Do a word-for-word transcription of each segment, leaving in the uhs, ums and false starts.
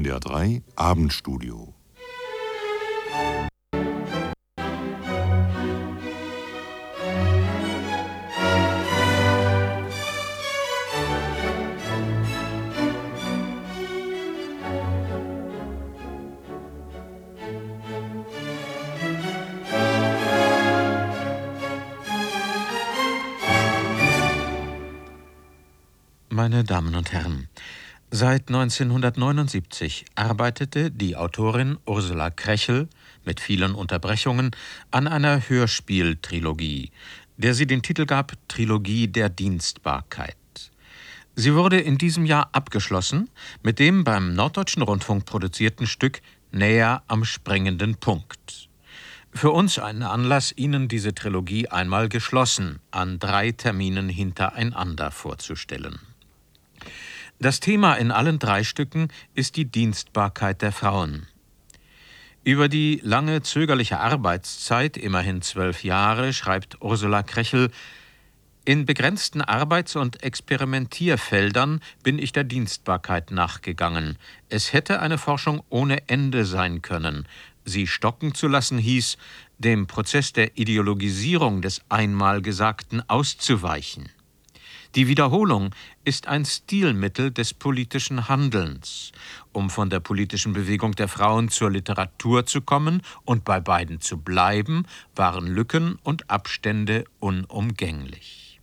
N D R drei Abendstudio. Meine Damen und Herren, seit neunzehnhundertneunundsiebzig arbeitete die Autorin Ursula Krechel mit vielen Unterbrechungen an einer Hörspieltrilogie, der sie den Titel gab Trilogie der Dienstbarkeit. Sie wurde in diesem Jahr abgeschlossen mit dem beim Norddeutschen Rundfunk produzierten Stück Näher am springenden Punkt. Für uns ein Anlass, Ihnen diese Trilogie einmal geschlossen an drei Terminen hintereinander vorzustellen. Das Thema in allen drei Stücken ist die Dienstbarkeit der Frauen. Über die lange zögerliche Arbeitszeit, immerhin zwölf Jahre, schreibt Ursula Krechel: In begrenzten Arbeits- und Experimentierfeldern bin ich der Dienstbarkeit nachgegangen. Es hätte eine Forschung ohne Ende sein können. Sie stocken zu lassen hieß, dem Prozess der Ideologisierung des einmal Gesagten auszuweichen. Die Wiederholung ist ein Stilmittel des politischen Handelns, um von der politischen Bewegung der Frauen zur Literatur zu kommen und bei beiden zu bleiben, waren Lücken und Abstände unumgänglich.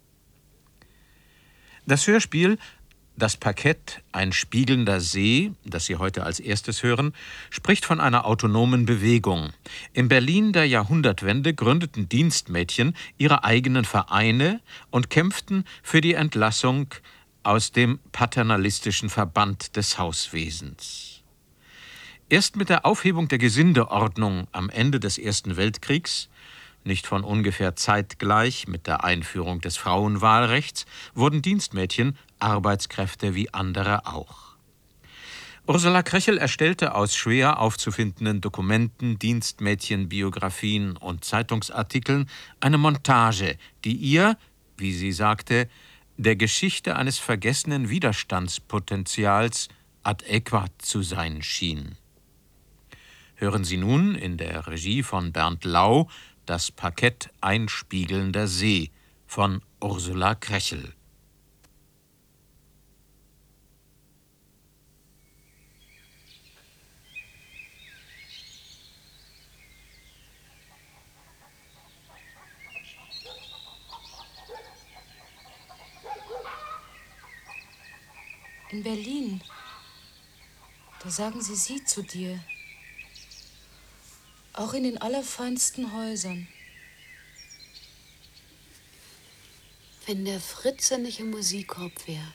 Das Hörspiel Das Parkett, ein spiegelnder See, das Sie heute als erstes hören, spricht von einer autonomen Bewegung. Im Berlin der Jahrhundertwende gründeten Dienstmädchen ihre eigenen Vereine und kämpften für die Entlassung aus dem paternalistischen Verband des Hauswesens. Erst mit der Aufhebung der Gesindeordnung am Ende des Ersten Weltkriegs, nicht von ungefähr zeitgleich mit der Einführung des Frauenwahlrechts, wurden Dienstmädchen Arbeitskräfte wie andere auch. Ursula Krechel erstellte aus schwer aufzufindenden Dokumenten, Dienstmädchenbiografien und Zeitungsartikeln eine Montage, die ihr, wie sie sagte, der Geschichte eines vergessenen Widerstandspotenzials adäquat zu sein schien. Hören Sie nun in der Regie von Bernd Lau Das Parkett, ein spiegelnder See von Ursula Krechel. In Berlin, da sagen sie Sie zu dir. Auch in den allerfeinsten Häusern. Wenn der Fritze nicht im Musikkorb wäre.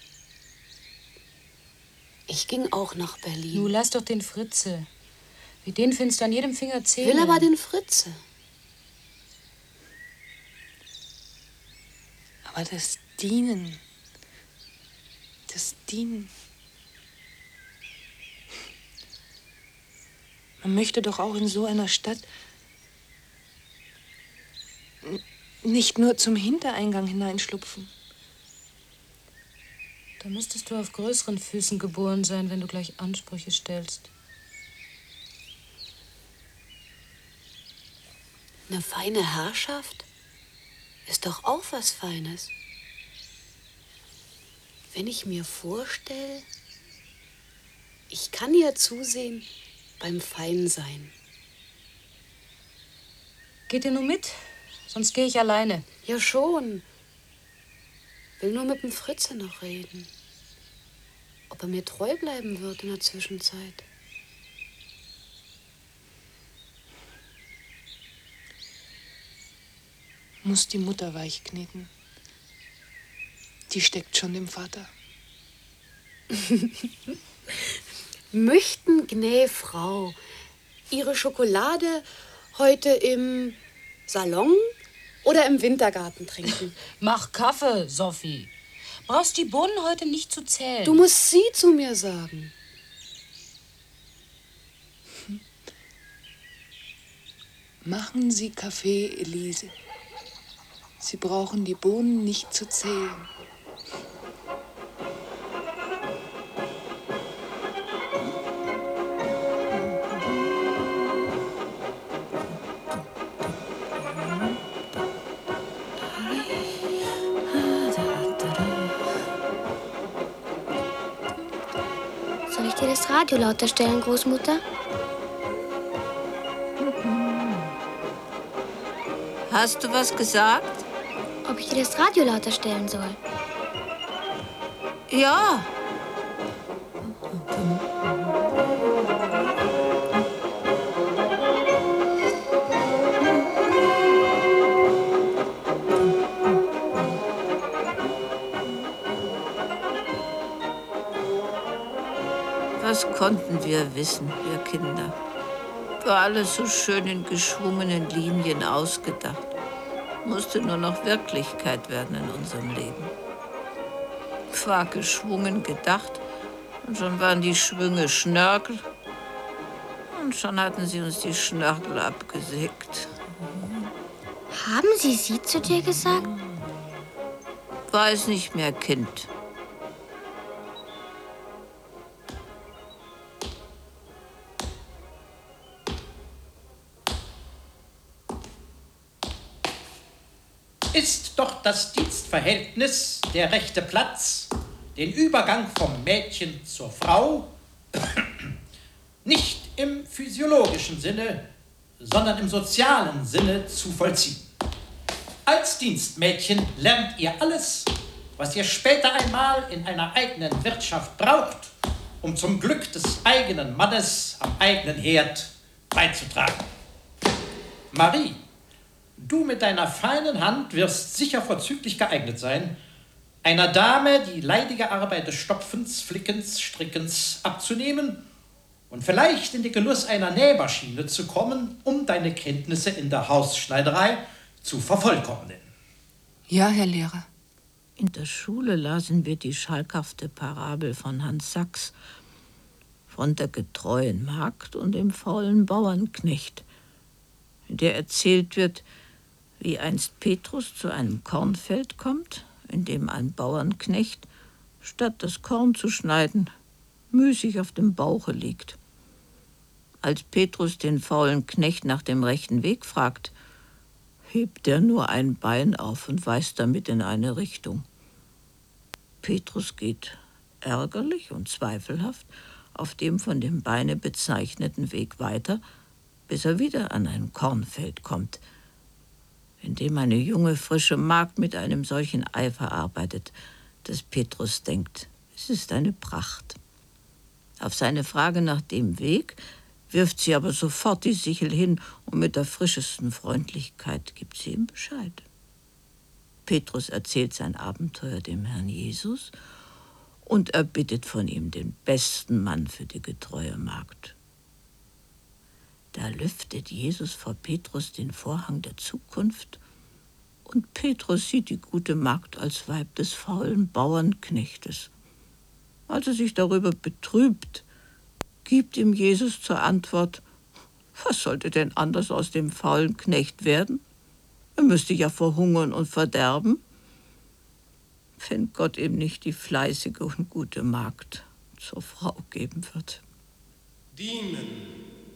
Ich ging auch nach Berlin. Du lass doch den Fritze. Wie den findest du an jedem Finger zählen. Will aber den Fritze. Aber das Dienen, das Dienen. Man möchte doch auch in so einer Stadt nicht nur zum Hintereingang hineinschlupfen. Da müsstest du auf größeren Füßen geboren sein, wenn du gleich Ansprüche stellst. Eine feine Herrschaft ist doch auch was Feines. Wenn ich mir vorstelle, ich kann ja zusehen beim Feinsein. Geht ihr nur mit? Sonst gehe ich alleine. Ja schon. Will nur mit dem Fritze noch reden. Ob er mir treu bleiben wird in der Zwischenzeit. Muss die Mutter weich kneten. Die steckt schon dem Vater. Möchten gnä Frau ihre Schokolade heute im Salon oder im Wintergarten trinken? Mach Kaffee, Sophie. Brauchst die Bohnen heute nicht zu zählen. Du musst sie zu mir sagen. Machen Sie Kaffee, Elise. Sie brauchen die Bohnen nicht zu zählen. dir das Radio lauter stellen, Großmutter? Hast du was gesagt? Ob ich dir das Radio lauter stellen soll? Ja. Was konnten wir wissen, wir Kinder? War alles so schön in geschwungenen Linien ausgedacht. Musste nur noch Wirklichkeit werden in unserem Leben. War geschwungen gedacht und schon waren die Schwünge Schnörkel und schon hatten sie uns die Schnörkel abgesägt. Haben sie sie zu dir gesagt? Weiß nicht mehr, Kind. Ist doch das Dienstverhältnis der rechte Platz, den Übergang vom Mädchen zur Frau, nicht im physiologischen Sinne, sondern im sozialen Sinne zu vollziehen. Als Dienstmädchen lernt ihr alles, was ihr später einmal in einer eigenen Wirtschaft braucht, um zum Glück des eigenen Mannes am eigenen Herd beizutragen. Marie, du mit deiner feinen Hand wirst sicher vorzüglich geeignet sein, einer Dame die leidige Arbeit des Stopfens, Flickens, Strickens abzunehmen und vielleicht in den Genuss einer Nähmaschine zu kommen, um deine Kenntnisse in der Hausschneiderei zu vervollkommnen. Ja, Herr Lehrer. In der Schule lasen wir die schalkhafte Parabel von Hans Sachs von der getreuen Magd und dem faulen Bauernknecht, in der erzählt wird, wie einst Petrus zu einem Kornfeld kommt, in dem ein Bauernknecht, statt das Korn zu schneiden, müßig auf dem Bauche liegt. Als Petrus den faulen Knecht nach dem rechten Weg fragt, hebt er nur ein Bein auf und weist damit in eine Richtung. Petrus geht ärgerlich und zweifelhaft auf dem von dem Beine bezeichneten Weg weiter, bis er wieder an ein Kornfeld kommt, in dem eine junge, frische Magd mit einem solchen Eifer arbeitet, dass Petrus denkt, es ist eine Pracht. Auf seine Frage nach dem Weg wirft sie aber sofort die Sichel hin und mit der frischesten Freundlichkeit gibt sie ihm Bescheid. Petrus erzählt sein Abenteuer dem Herrn Jesus und er bittet von ihm den besten Mann für die getreue Magd. Da lüftet Jesus vor Petrus den Vorhang der Zukunft und Petrus sieht die gute Magd als Weib des faulen Bauernknechtes. Als er sich darüber betrübt, gibt ihm Jesus zur Antwort, was sollte denn anders aus dem faulen Knecht werden? Er müsste ja verhungern und verderben, wenn Gott ihm nicht die fleißige und gute Magd zur Frau geben wird. Dienen.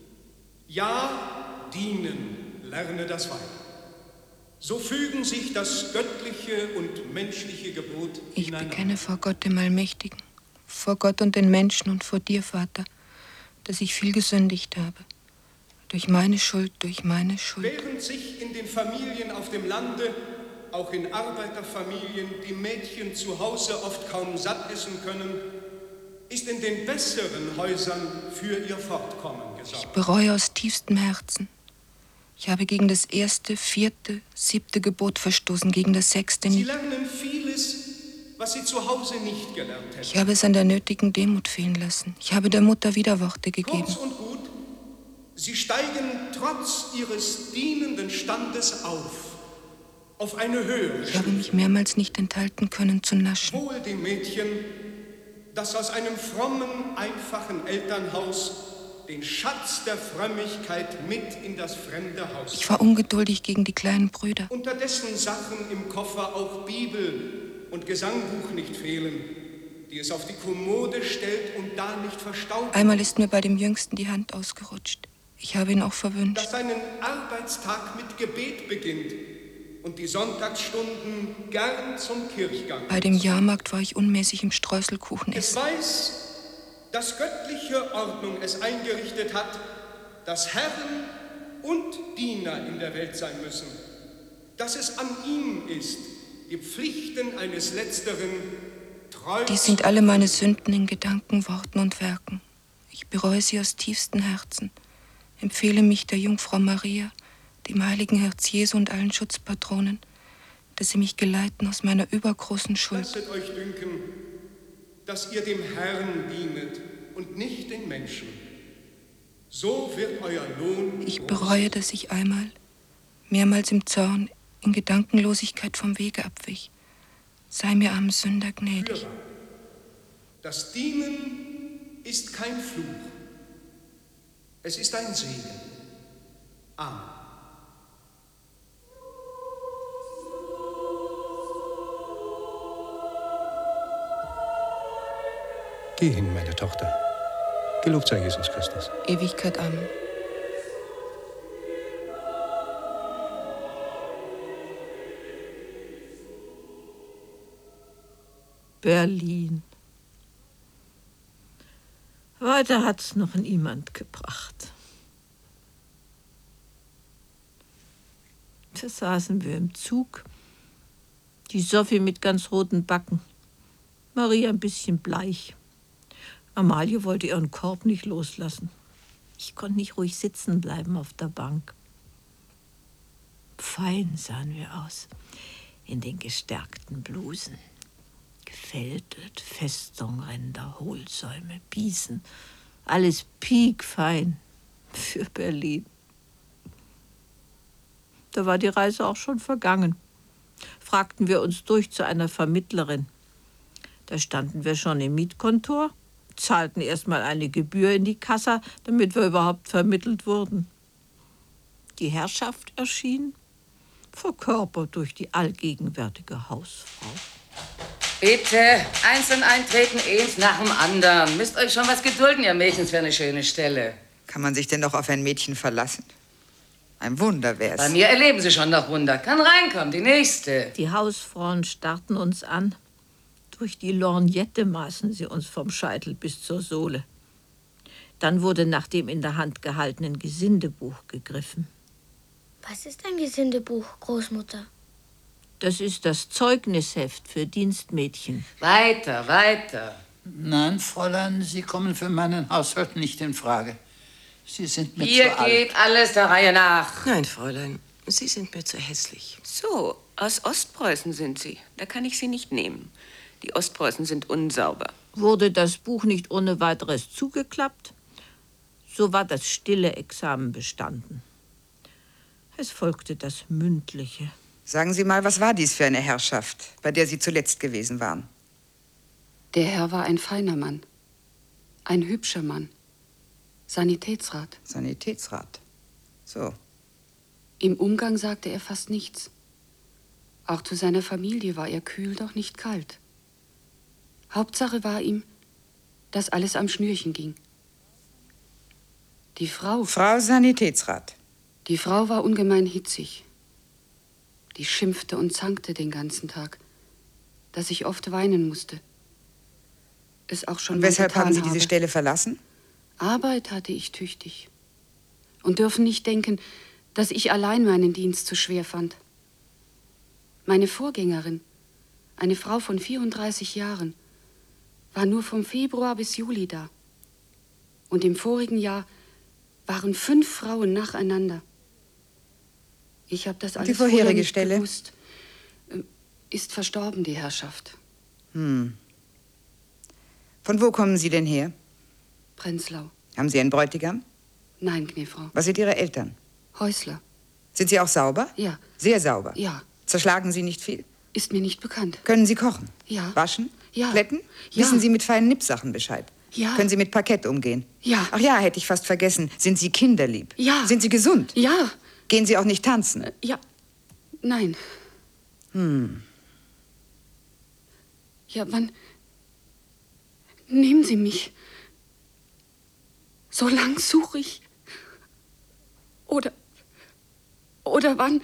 Ja, dienen, lerne das Weib. So fügen sich das göttliche und menschliche Gebot Ich ineinander. bekenne vor Gott dem Allmächtigen, vor Gott und den Menschen und vor dir, Vater, dass ich viel gesündigt habe. Durch meine Schuld, durch meine Schuld. Während sich in den Familien auf dem Lande, auch in Arbeiterfamilien, die Mädchen zu Hause oft kaum satt essen können, ist in den besseren Häusern für ihr Fortkommen gesorgt. Ich bereue aus tiefstem Herzen. Ich habe gegen das erste, vierte, siebte Gebot verstoßen, gegen das sechste Sie nicht. lernen vieles, was sie zu Hause nicht gelernt hätten. Ich habe es an der nötigen Demut fehlen lassen. Ich habe der Mutter Widerworte gegeben. Kurz und gut, sie steigen trotz ihres dienenden Standes auf, auf eine höhere Ich habe mich mehrmals nicht enthalten können zu naschen. Wohl dem Mädchen, das aus einem frommen, einfachen Elternhaus den Schatz der Frömmigkeit mit in das fremde Haus. Ich war ungeduldig gegen die kleinen Brüder. Unterdessen Sachen im Koffer auch Bibel und Gesangbuch nicht fehlen, die es auf die Kommode stellt und da nicht verstaubt. Einmal ist mir bei dem Jüngsten die Hand ausgerutscht. Ich habe ihn auch verwünscht. Dass seinen Arbeitstag mit Gebet beginnt und die Sonntagsstunden gern zum Kirchgang. Bei dem Jahrmarkt war ich unmäßig im Streuselkuchen Es essen. weiß, dass göttliche Ordnung es eingerichtet hat, dass Herren und Diener in der Welt sein müssen, dass es an ihm ist, die Pflichten eines Letzteren treu. Dies sind alle meine Sünden in Gedanken, Worten und Werken. Ich bereue sie aus tiefstem Herzen, empfehle mich der Jungfrau Maria, dem heiligen Herz Jesu und allen Schutzpatronen, dass sie mich geleiten aus meiner übergroßen Schuld. Lasset euch dünken, dass ihr dem Herrn dienet und nicht den Menschen. So wird euer Lohn. Ich bereue, dass ich einmal, mehrmals im Zorn, in Gedankenlosigkeit vom Wege abwich. Sei mir armen Sünder gnädig. Fürwahr. Das Dienen ist kein Fluch. Es ist ein Segen. Amen. Geh hin, meine Tochter. Gelobt sei Jesus Christus. Ewigkeit, Amen. Berlin. Weiter hat's noch niemand gebracht. Da saßen wir im Zug. Die Sophie mit ganz roten Backen. Maria ein bisschen bleich. Amalie wollte ihren Korb nicht loslassen. Ich konnte nicht ruhig sitzen bleiben auf der Bank. Fein sahen wir aus, in den gestärkten Blusen. Gefältet, Festungränder, Hohlsäume, Biesen. Alles piekfein für Berlin. Da war die Reise auch schon vergangen. Fragten wir uns durch zu einer Vermittlerin. Da standen wir schon im Mietkontor, zahlten erst mal eine Gebühr in die Kassa, damit wir überhaupt vermittelt wurden. Die Herrschaft erschien, verkörpert durch die allgegenwärtige Hausfrau. Bitte, einzeln eintreten, eins nach dem anderen. Müsst euch schon was gedulden, ihr Mädchens, für eine schöne Stelle. Kann man sich denn noch auf ein Mädchen verlassen? Ein Wunder wär's. Bei mir erleben Sie schon noch Wunder. Kann reinkommen, die nächste. Die Hausfrauen starrten uns an. Durch die Lorgnette maßen sie uns vom Scheitel bis zur Sohle. Dann wurde nach dem in der Hand gehaltenen Gesindebuch gegriffen. Was ist ein Gesindebuch, Großmutter? Das ist das Zeugnisheft für Dienstmädchen. Weiter, weiter. Nein, Fräulein, Sie kommen für meinen Haushalt nicht in Frage. Sie sind mir Hier zu alt. geht alles der Reihe nach. Nein, Fräulein, Sie sind mir zu hässlich. So, aus Ostpreußen sind Sie. Da kann ich Sie nicht nehmen. Die Ostpreußen sind unsauber. Wurde das Buch nicht ohne weiteres zugeklappt, so war das stille Examen bestanden. Es folgte das mündliche. Sagen Sie mal, was war dies für eine Herrschaft, bei der Sie zuletzt gewesen waren? Der Herr war ein feiner Mann, ein hübscher Mann, Sanitätsrat. Sanitätsrat, so. Im Umgang sagte er fast nichts. Auch zu seiner Familie war er kühl, doch nicht kalt. Hauptsache war ihm, dass alles am Schnürchen ging. Die Frau... Frau Sanitätsrat. Die Frau war ungemein hitzig. Die schimpfte und zankte den ganzen Tag, dass ich oft weinen musste. Es auch schon Und weshalb getan haben Sie diese habe. Stelle verlassen? Arbeit hatte ich tüchtig. Und dürfen nicht denken, dass ich allein meinen Dienst zu schwer fand. Meine Vorgängerin, eine Frau von vierunddreißig Jahren, war nur vom Februar bis Juli da. Und im vorigen Jahr waren fünf Frauen nacheinander. Ich habe das alles die vorherige vorher nicht Stelle gewusst. Ist verstorben, die Herrschaft. Hm. Von wo kommen Sie denn her? Prenzlau. Haben Sie einen Bräutigam? Nein, Gnäfrau. Was sind Ihre Eltern? Häusler. Sind Sie auch sauber? Ja. Sehr sauber? Ja. Zerschlagen Sie nicht viel? Ist mir nicht bekannt. Können Sie kochen? Ja. Waschen? Ja. Plätten? Ja. Wissen Sie mit feinen Nippsachen Bescheid? Ja. Können Sie mit Parkett umgehen? Ja. Ach ja, hätte ich fast vergessen. Sind Sie kinderlieb? Ja. Sind Sie gesund? Ja. Gehen Sie auch nicht tanzen? Ja. Nein. Hm. Ja, wann... Nehmen Sie mich. So lang suche ich. Oder... Oder wann...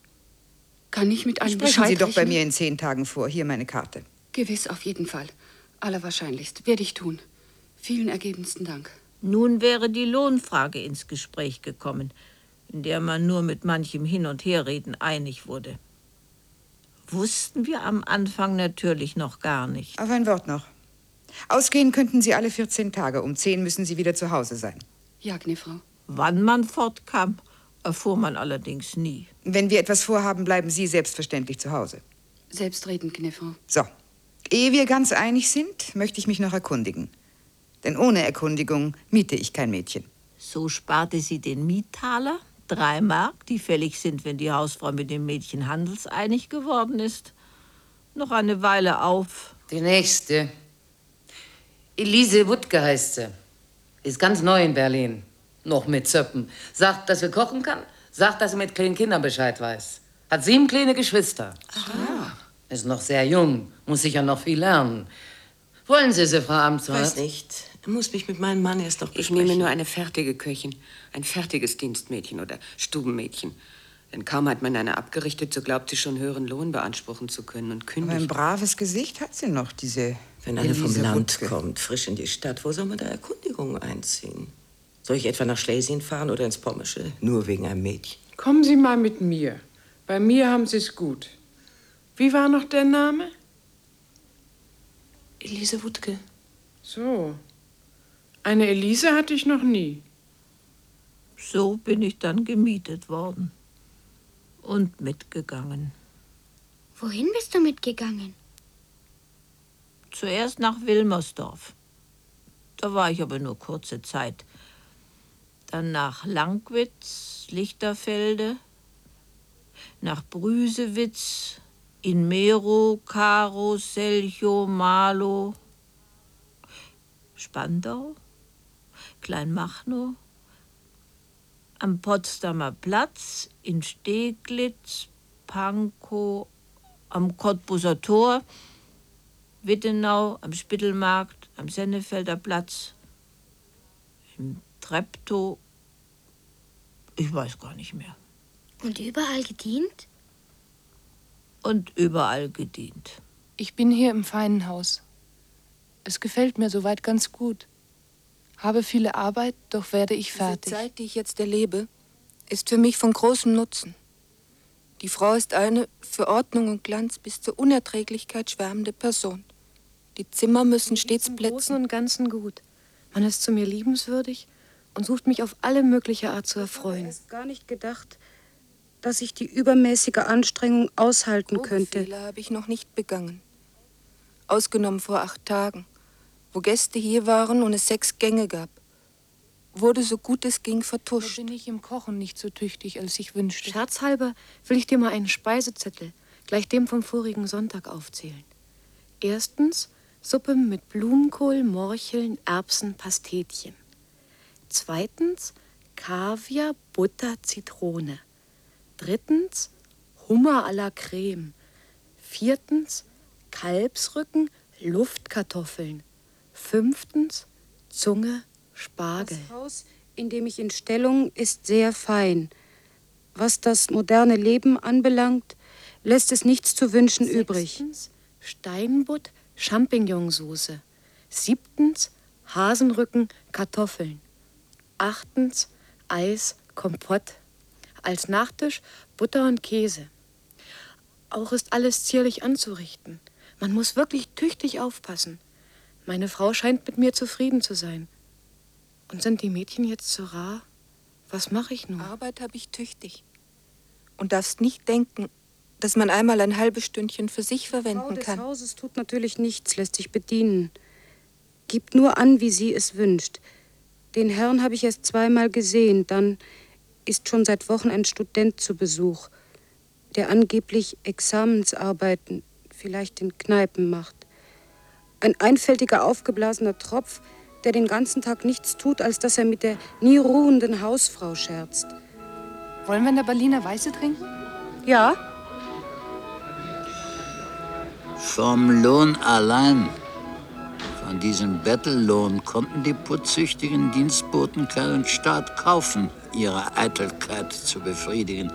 Kann ich mit einem Sprechen Bescheid Sie doch bei rechnen? mir in zehn Tagen vor. Hier meine Karte. Gewiss, auf jeden Fall. Allerwahrscheinlichst. Werde ich tun. Vielen ergebensten Dank. Nun wäre die Lohnfrage ins Gespräch gekommen, in der man nur mit manchem Hin- und Herreden einig wurde. Wussten wir am Anfang natürlich noch gar nicht. Auf ein Wort noch. Ausgehen könnten Sie alle vierzehn Tage. Um zehn müssen Sie wieder zu Hause sein. Ja, Gnäfrau. Wann man fortkam, erfuhr man allerdings nie. Wenn wir etwas vorhaben, bleiben Sie selbstverständlich zu Hause. Selbstredend, Gnäfrau. So. Ehe wir ganz einig sind, möchte ich mich noch erkundigen. Denn ohne Erkundigung miete ich kein Mädchen. So sparte sie den Miettaler, drei Mark, die fällig sind, wenn die Hausfrau mit dem Mädchen handelseinig geworden ist, noch eine Weile auf. Die nächste. Elise Wuttke heißt sie. Ist ganz neu in Berlin. Noch mit Zöppen. Sagt, dass sie kochen kann. Sagt, dass sie mit kleinen Kindern Bescheid weiß. Hat sieben kleine Geschwister. Ah. Ist noch sehr jung. Muss sicher noch viel lernen. Wollen Sie sie, Frau Amtsrat? Weiß nicht. Muss mich mit meinem Mann erst noch Ich besprechen. nehme nur eine fertige Köchin, ein fertiges Dienstmädchen oder Stubenmädchen. Denn kaum hat man eine abgerichtet, so glaubt sie schon höheren Lohn beanspruchen zu können und Aber kündigt. ein braves Gesicht hat sie noch, diese Wenn eine vom Elise Land Wuttke. kommt, frisch in die Stadt, wo soll man da Erkundigungen einziehen? Soll ich etwa nach Schlesien fahren oder ins Pommersche? Nur wegen einem Mädchen. Kommen Sie mal mit mir. Bei mir haben Sie es gut. Wie war noch der Name? Elise Wuttke. So. Eine Elise hatte ich noch nie. So bin ich dann gemietet worden und mitgegangen. Wohin bist du mitgegangen? Zuerst nach Wilmersdorf. Da war ich aber nur kurze Zeit. Dann nach Langwitz, Lichterfelde, nach Brüsewitz, Inmero, Karo, Selchow, Marlow, Spandau, Kleinmachnow, am Potsdamer Platz, in Steglitz, Pankow, am Cottbuser Tor, Wittenau, am Spittelmarkt, am Sennefelder Platz, im Treptow, ich weiß gar nicht mehr. Und überall gedient? Und überall gedient. Ich bin hier im feinen Haus. Es gefällt mir soweit ganz gut. Habe viele Arbeit, doch werde ich fertig. Die Zeit, die ich jetzt erlebe, ist für mich von großem Nutzen. Die Frau ist eine für Ordnung und Glanz bis zur Unerträglichkeit schwärmende Person. Die Zimmer müssen stets Im blitzen. Großen und Ganzen gut. Man ist zu mir liebenswürdig und sucht mich auf alle mögliche Art zu erfreuen. Ich habe erst gar nicht gedacht, dass ich die übermäßige Anstrengung aushalten könnte. Fehler habe ich noch nicht begangen. Ausgenommen vor acht Tagen, wo Gäste hier waren und es sechs Gänge gab. Wurde so gut es ging vertuscht. Da bin ich im Kochen nicht so tüchtig, als ich wünschte. Scherzhalber will ich dir mal einen Speisezettel, gleich dem vom vorigen Sonntag, aufzählen. Erstens Suppe mit Blumenkohl, Morcheln, Erbsen, Pastetchen. Zweitens Kaviar, Butter, Zitrone. Drittens Hummer à la Creme. Viertens Kalbsrücken, Luftkartoffeln. Fünftens Zunge, Spargel. Das Haus, in dem ich in Stellung, ist sehr fein. Was das moderne Leben anbelangt, lässt es nichts zu wünschen übrig. Sechstens Steinbutt, Champignonsauce. Siebtens Hasenrücken, Kartoffeln. Achtens Eis, Kompott. Als Nachtisch Butter und Käse. Auch ist alles zierlich anzurichten. Man muss wirklich tüchtig aufpassen. Meine Frau scheint mit mir zufrieden zu sein. Und sind die Mädchen jetzt so rar? Was mache ich nun? Arbeit habe ich tüchtig. Und darfst nicht denken, dass man einmal ein halbes Stündchen für sich Die Frau verwenden des kann. Hauses tut natürlich nichts, lässt sich bedienen. Gibt nur an, wie sie es wünscht. Den Herrn habe ich erst zweimal gesehen. Dann ist schon seit Wochen ein Student zu Besuch, der angeblich Examensarbeiten vielleicht in Kneipen macht. Ein einfältiger, aufgeblasener Tropf, der den ganzen Tag nichts tut, als dass er mit der nie ruhenden Hausfrau scherzt. Wollen wir in der Berliner Weiße trinken? Ja? Vom Lohn allein, von diesem Bettellohn, konnten die putzsüchtigen Dienstboten keinen Staat kaufen, ihre Eitelkeit zu befriedigen.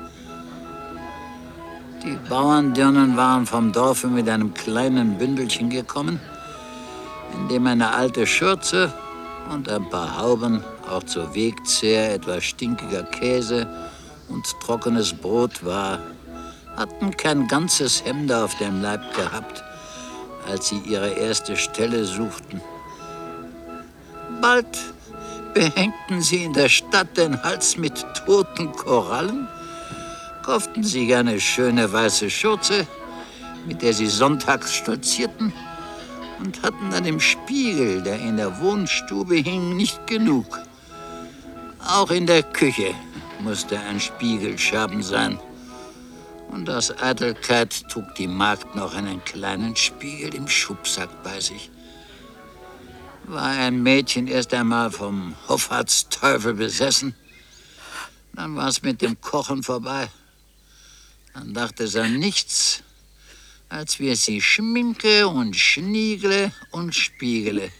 Die Bauerndirnen waren vom Dorfe mit einem kleinen Bündelchen gekommen, in dem eine alte Schürze und ein paar Hauben, auch zur Wegzehr etwas stinkiger Käse und trockenes Brot war, hatten kein ganzes Hemd auf dem Leib gehabt, als sie ihre erste Stelle suchten. Bald behängten sie in der Stadt den Hals mit toten Korallen, kauften sich eine schöne weiße Schürze, mit der sie sonntags stolzierten, und hatten an dem Spiegel, der in der Wohnstube hing, nicht genug. Auch in der Küche musste ein Spiegelscherben sein. Und aus Eitelkeit trug die Magd noch einen kleinen Spiegel im Schubsack bei sich. War ein Mädchen erst einmal vom Hoffahrtsteufel besessen, dann war es mit dem Kochen vorbei. Dann dachte es an nichts, als wir sie schminke und schniegle und spiegele.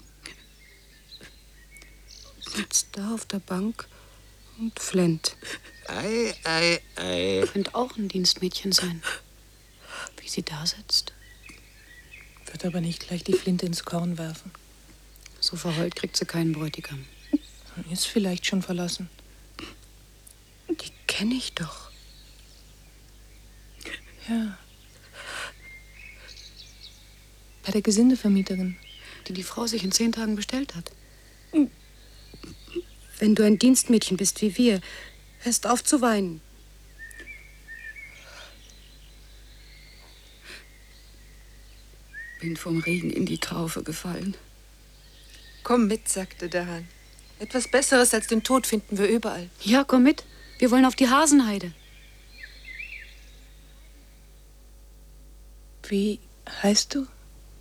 Sitzt da auf der Bank und flennt. Ei, ei, ei. Könnte auch ein Dienstmädchen sein, wie sie da sitzt. Wird aber nicht gleich die Flinte ins Korn werfen. So verheult kriegt sie keinen Bräutigam. Ist vielleicht schon verlassen. Die kenne ich doch. Ja. Bei der Gesindevermieterin. Die die Frau sich in zehn Tagen bestellt hat. Wenn du ein Dienstmädchen bist wie wir, hörst auf zu weinen. Bin vom Regen in die Traufe gefallen. Komm mit, sagte der Hahn. Etwas Besseres als den Tod finden wir überall. Ja, komm mit. Wir wollen auf die Hasenheide. Wie heißt du?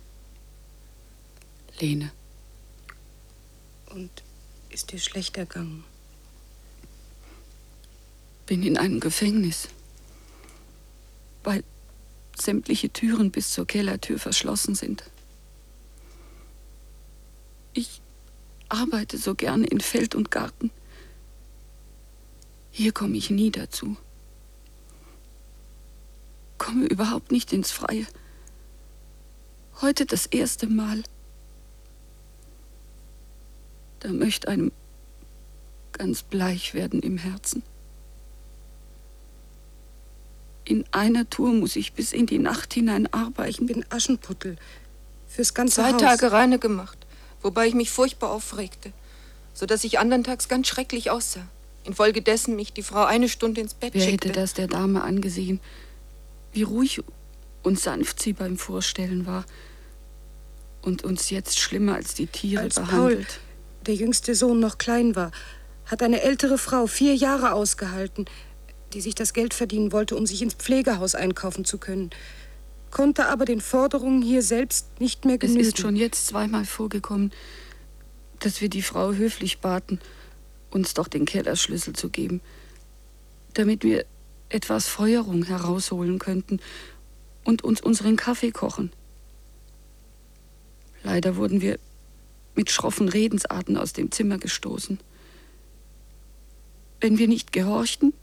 Lene. Und ist dir schlecht ergangen? Bin in einem Gefängnis, weil sämtliche Türen bis zur Kellertür verschlossen sind. Ich arbeite so gerne in Feld und Garten. Hier komme ich nie dazu. Komme überhaupt nicht ins Freie. Heute das erste Mal. Da möchte einem ganz bleich werden im Herzen. In einer Tour muss ich bis in die Nacht hinein arbeiten. Ich bin Aschenputtel. Fürs ganze Zwei Haus. Tage Tage reine gemacht, wobei ich mich furchtbar aufregte, sodass ich andern Tags ganz schrecklich aussah. Infolgedessen mich die Frau eine Stunde ins Bett Wer schickte. hätte das der Dame angesehen, wie ruhig und sanft sie beim Vorstellen war und uns jetzt schlimmer als die Tiere Als behandelt. Paul, der jüngste Sohn, noch klein war, hat eine ältere Frau vier Jahre ausgehalten, die sich das Geld verdienen wollte, um sich ins Pflegehaus einkaufen zu können, konnte aber den Forderungen hier selbst nicht mehr genügen. Es ist schon jetzt zweimal vorgekommen, dass wir die Frau höflich baten, uns doch den Kellerschlüssel zu geben, damit wir etwas Feuerung herausholen könnten und uns unseren Kaffee kochen. Leider wurden wir mit schroffen Redensarten aus dem Zimmer gestoßen. Wenn wir nicht gehorchten,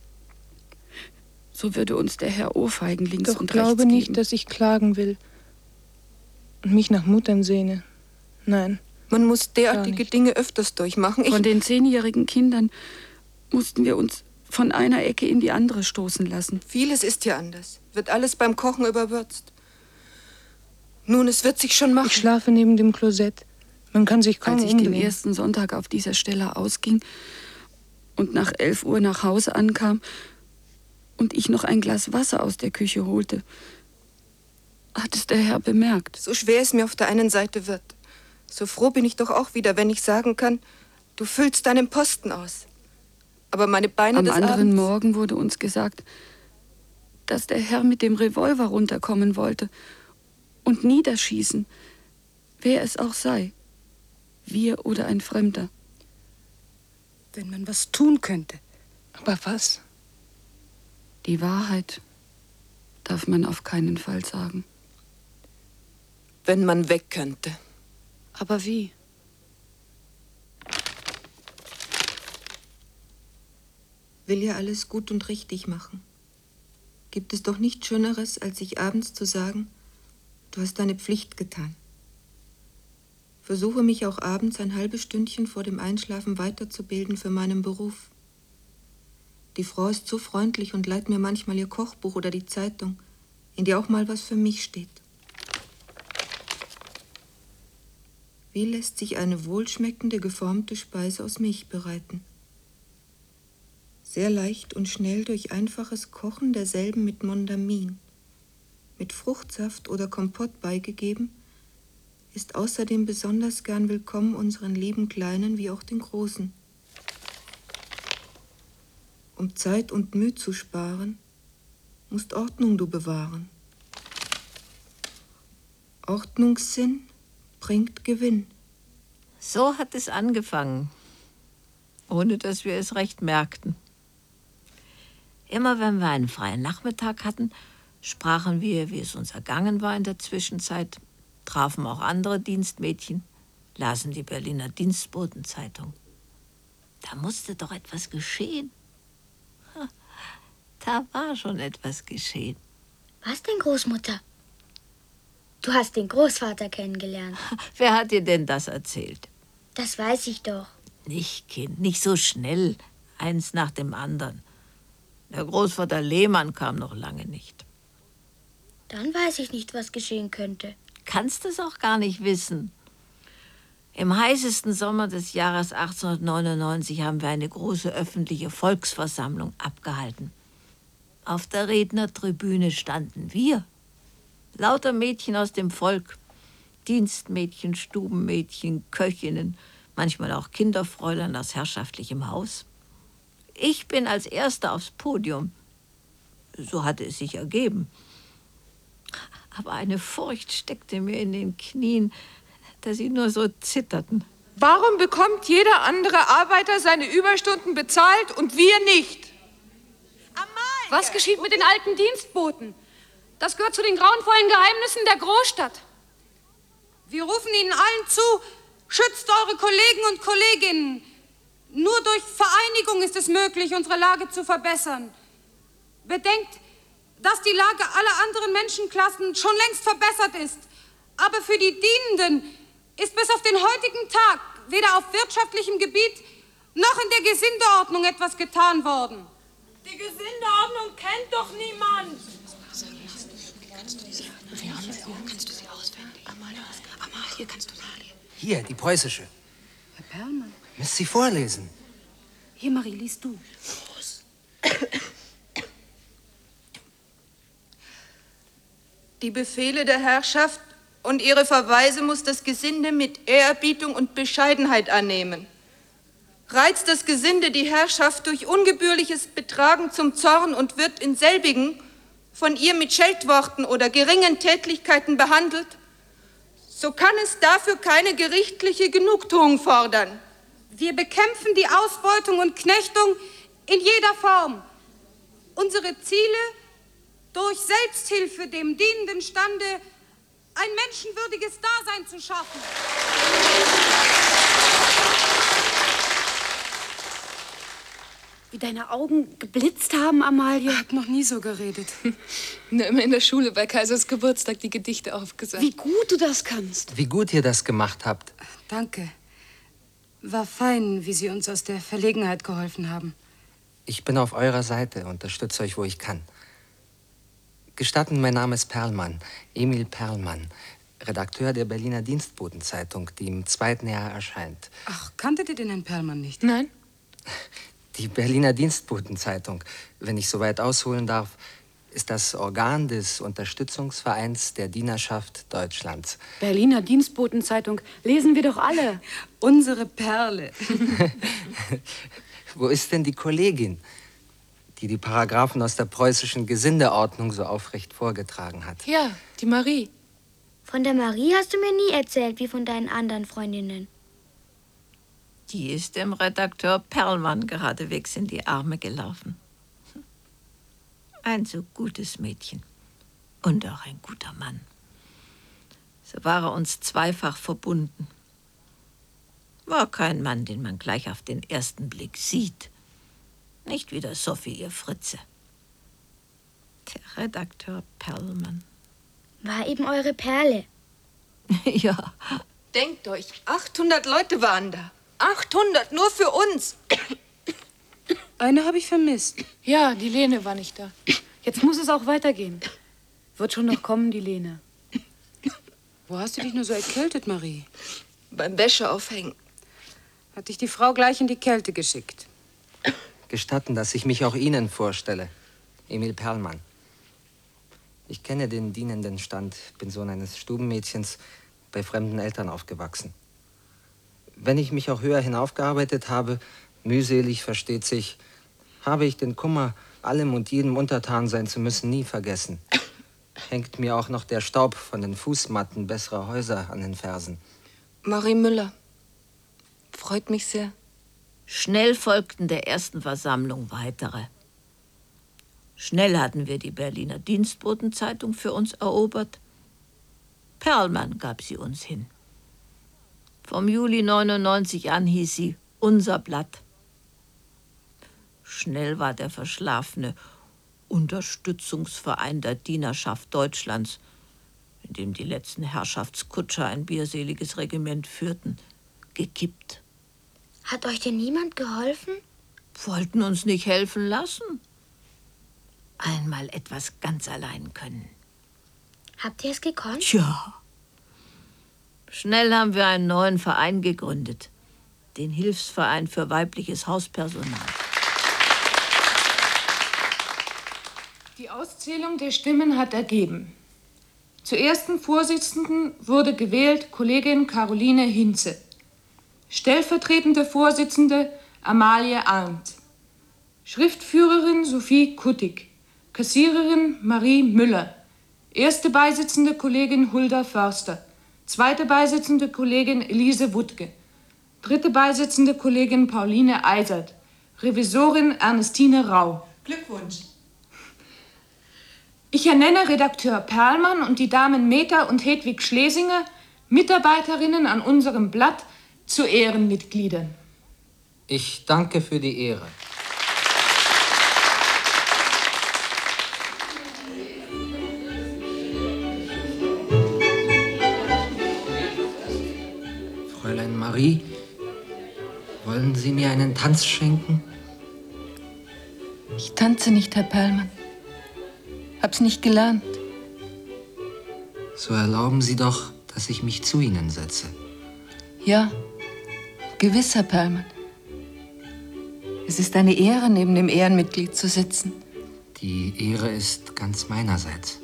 so würde uns der Herr ohrfeigen links Doch und glaube rechts nicht, geben. dass ich klagen will und mich nach Muttern sehne. Nein. Man muss Gar derartige nicht. Dinge öfters durchmachen. Ich Von den zehnjährigen Kindern mussten wir uns von einer Ecke in die andere stoßen lassen. Vieles ist hier anders. Wird alles beim Kochen überwürzt. Nun, es wird sich schon machen. Ich schlafe neben dem Klosett. Man kann sich kaum Als ich den umdrehen. ersten Sonntag auf dieser Stelle ausging und nach elf Uhr nach Hause ankam und ich noch ein Glas Wasser aus der Küche holte, hat es der Herr bemerkt. So schwer es mir auf der einen Seite wird, so froh bin ich doch auch wieder, wenn ich sagen kann, du füllst deinen Posten aus. Aber meine Beine Am des anderen Abends... Morgen wurde uns gesagt, dass der Herr mit dem Revolver runterkommen wollte und niederschießen, wer es auch sei, wir oder ein Fremder. Wenn man was tun könnte. Aber was? Die Wahrheit darf man auf keinen Fall sagen. Wenn man weg könnte. Aber wie? Will ja alles gut und richtig machen. Gibt es doch nichts Schöneres, als sich abends zu sagen, du hast deine Pflicht getan. versuche mich auch abends ein halbes Stündchen vor dem Einschlafen weiterzubilden für meinen Beruf. Die Frau ist so freundlich und leiht mir manchmal ihr Kochbuch oder die Zeitung, in der auch mal was für mich steht. Wie lässt sich eine wohlschmeckende, geformte Speise aus Milch bereiten? Sehr leicht und schnell durch einfaches Kochen derselben mit Mondamin, mit Fruchtsaft oder Kompott beigegeben, ist außerdem besonders gern willkommen unseren lieben Kleinen wie auch den Großen. Um Zeit und Mühe zu sparen, musst Ordnung du bewahren. Ordnungssinn bringt Gewinn. So hat es angefangen, ohne dass wir es recht merkten. Immer wenn wir einen freien Nachmittag hatten, sprachen wir, wie es uns ergangen war in der Zwischenzeit, trafen auch andere Dienstmädchen, lasen die Berliner Dienstbotenzeitung. Da musste doch etwas geschehen. Da war schon etwas geschehen. Was denn, Großmutter? Du hast den Großvater kennengelernt. Wer hat dir denn das erzählt? Das weiß ich doch. Nicht, Kind, nicht so schnell. Eins nach dem anderen. Der Großvater Lehmann kam noch lange nicht. Dann weiß ich nicht, was geschehen könnte. Kannst es auch gar nicht wissen. Im heißesten Sommer des Jahres achtzehnhundertneunundneunzig haben wir eine große öffentliche Volksversammlung abgehalten. Auf der Rednertribüne standen wir, lauter Mädchen aus dem Volk, Dienstmädchen, Stubenmädchen, Köchinnen, manchmal auch Kinderfräulein aus herrschaftlichem Haus. Ich bin als Erste aufs Podium. So hatte es sich ergeben. Aber eine Furcht steckte mir in den Knien, dass sie nur so zitterten. Warum bekommt jeder andere Arbeiter seine Überstunden bezahlt und wir nicht? Was geschieht mit den alten Dienstboten? Das gehört zu den grauenvollen Geheimnissen der Großstadt. Wir rufen Ihnen allen zu, schützt eure Kollegen und Kolleginnen. Nur durch Vereinigung ist es möglich, unsere Lage zu verbessern. Bedenkt, dass die Lage aller anderen Menschenklassen schon längst verbessert ist. Aber für die Dienenden ist bis auf den heutigen Tag weder auf wirtschaftlichem Gebiet noch in der Gesindeordnung etwas getan worden. Die Gesindeordnung kennt doch niemand. Kannst du sie auswendig? Amalie, Amalie, kannst du sagen? Hier, die preußische. Herr Perlmann. Müsst sie vorlesen. Hier, Marie, liest du. Die Befehle der Herrschaft und ihre Verweise muss das Gesinde mit Ehrerbietung und Bescheidenheit annehmen. Reizt das Gesinde die Herrschaft durch ungebührliches Betragen zum Zorn und wird in selbigen von ihr mit Scheltworten oder geringen Tätlichkeiten behandelt, so kann es dafür keine gerichtliche Genugtuung fordern. Wir bekämpfen die Ausbeutung und Knechtung in jeder Form. Unsere Ziele durch Selbsthilfe dem dienenden Stande ein menschenwürdiges Dasein zu schaffen. Wie deine Augen geblitzt haben, Amalie. Ich hab noch nie so geredet. Nur immer in der Schule bei Kaisers Geburtstag die Gedichte aufgesagt. Wie gut du das kannst. Wie gut ihr das gemacht habt. Danke. War fein, wie Sie uns aus der Verlegenheit geholfen haben. Ich bin auf eurer Seite, unterstütze euch, wo ich kann. Gestatten, mein Name ist Perlmann, Emil Perlmann, Redakteur der Berliner Dienstbotenzeitung, die im zweiten Jahr erscheint. Ach, kanntet ihr den Herrn Perlmann nicht? Nein. Die Berliner Dienstbotenzeitung, wenn ich so weit ausholen darf, ist das Organ des Unterstützungsvereins der Dienerschaft Deutschlands. Berliner Dienstbotenzeitung lesen wir doch alle. Unsere Perle. Wo ist denn die Kollegin, die die Paragraphen aus der preußischen Gesindeordnung so aufrecht vorgetragen hat? Ja, die Marie. Von der Marie hast du mir nie erzählt, wie von deinen anderen Freundinnen. Die ist dem Redakteur Perlmann geradewegs in die Arme gelaufen. Ein so gutes Mädchen und auch ein guter Mann. So war er uns zweifach verbunden. War kein Mann, den man gleich auf den ersten Blick sieht. Nicht wie der Sophie, ihr Fritze. Der Redakteur Perlmann. War eben eure Perle. Ja, Denkt euch, achthundert Leute waren da. achthundert, nur für uns. Eine habe ich vermisst. Ja, die Lene war nicht da. Jetzt muss es auch weitergehen. Wird schon noch kommen, die Lene. Wo hast du dich nur so erkältet, Marie? Beim Wäsche aufhängen. Hat dich die Frau gleich in die Kälte geschickt. Gestatten, dass ich mich auch Ihnen vorstelle. Emil Perlmann. Ich kenne den dienenden Stand, bin Sohn eines Stubenmädchens, bei fremden Eltern aufgewachsen. Wenn ich mich auch höher hinaufgearbeitet habe, mühselig versteht sich, habe ich den Kummer, allem und jedem untertan sein zu müssen, nie vergessen. Hängt mir auch noch der Staub von den Fußmatten besserer Häuser an den Fersen. Marie Müller. Freut mich sehr. Schnell folgten der ersten Versammlung weitere. Schnell hatten wir die Berliner Dienstbotenzeitung für uns erobert. Perlmann gab sie uns hin. Vom Juli neunundneunzig an hieß sie Unser Blatt. Schnell war der verschlafene Unterstützungsverein der Dienerschaft Deutschlands, in dem die letzten Herrschaftskutscher ein bierseliges Regiment führten, gekippt. Hat euch denn niemand geholfen? Wollten uns nicht helfen lassen. Einmal etwas ganz allein können. Habt ihr es gekonnt? Tja. Schnell haben wir einen neuen Verein gegründet. Den Hilfsverein für weibliches Hauspersonal. Die Auszählung der Stimmen hat ergeben. Zur ersten Vorsitzenden wurde gewählt Kollegin Caroline Hinze. Stellvertretende Vorsitzende Amalie Arndt. Schriftführerin Sophie Kuttig. Kassiererin Marie Müller. Erste Beisitzende Kollegin Hulda Förster. Zweite Beisitzende Kollegin Elise Wuttke. Dritte Beisitzende Kollegin Pauline Eisert. Revisorin Ernestine Rau. Glückwunsch. Ich ernenne Redakteur Perlmann und die Damen Meta und Hedwig Schlesinger, Mitarbeiterinnen an unserem Blatt, zu Ehrenmitgliedern. Ich danke für die Ehre. Fräulein Marie, wollen Sie mir einen Tanz schenken? Ich tanze nicht, Herr Perlmann. Hab's nicht gelernt. So erlauben Sie doch, dass ich mich zu Ihnen setze. Ja, gewiss, Herr Perlmann. Es ist eine Ehre, neben dem Ehrenmitglied zu sitzen. Die Ehre ist ganz meinerseits.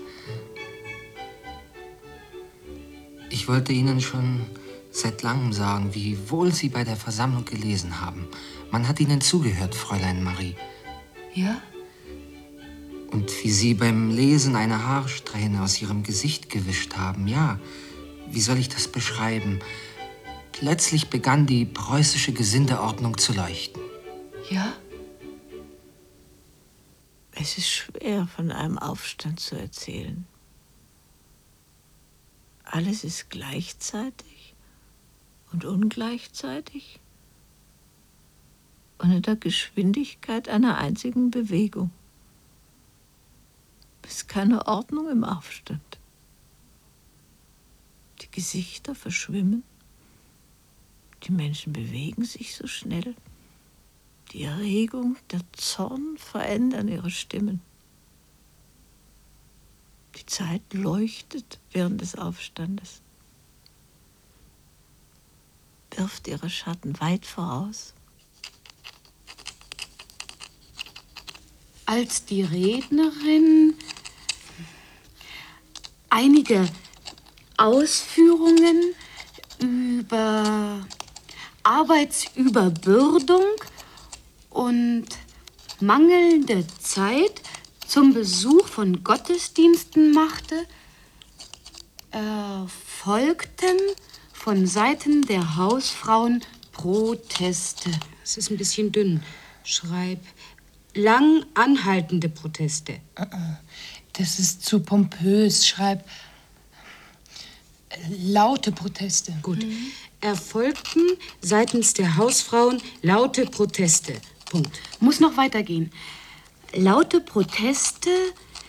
Ich wollte Ihnen schon seit langem sagen, wie wohl Sie bei der Versammlung gelesen haben. Man hat Ihnen zugehört, Fräulein Marie. Ja? Und wie Sie beim Lesen eine Haarsträhne aus Ihrem Gesicht gewischt haben. Ja, wie soll ich das beschreiben? Plötzlich begann die preußische Gesindeordnung zu leuchten. Ja? Es ist schwer, von einem Aufstand zu erzählen. Alles ist gleichzeitig und ungleichzeitig und in der Geschwindigkeit einer einzigen Bewegung. Es ist keine Ordnung im Aufstand. Die Gesichter verschwimmen, die Menschen bewegen sich so schnell. Die Erregung, der Zorn verändern ihre Stimmen. Die Zeit leuchtet während des Aufstandes, wirft ihre Schatten weit voraus. Als die Rednerin einige Ausführungen über Arbeitsüberbürdung und mangelnde Zeit zum Besuch von Gottesdiensten machte, erfolgten von Seiten der Hausfrauen Proteste. Es ist ein bisschen dünn. Schreib lang anhaltende Proteste. Das ist zu pompös. Schreib laute Proteste. Gut. Mhm. Erfolgten seitens der Hausfrauen laute Proteste. Punkt. Muss noch weitergehen. Laute Proteste,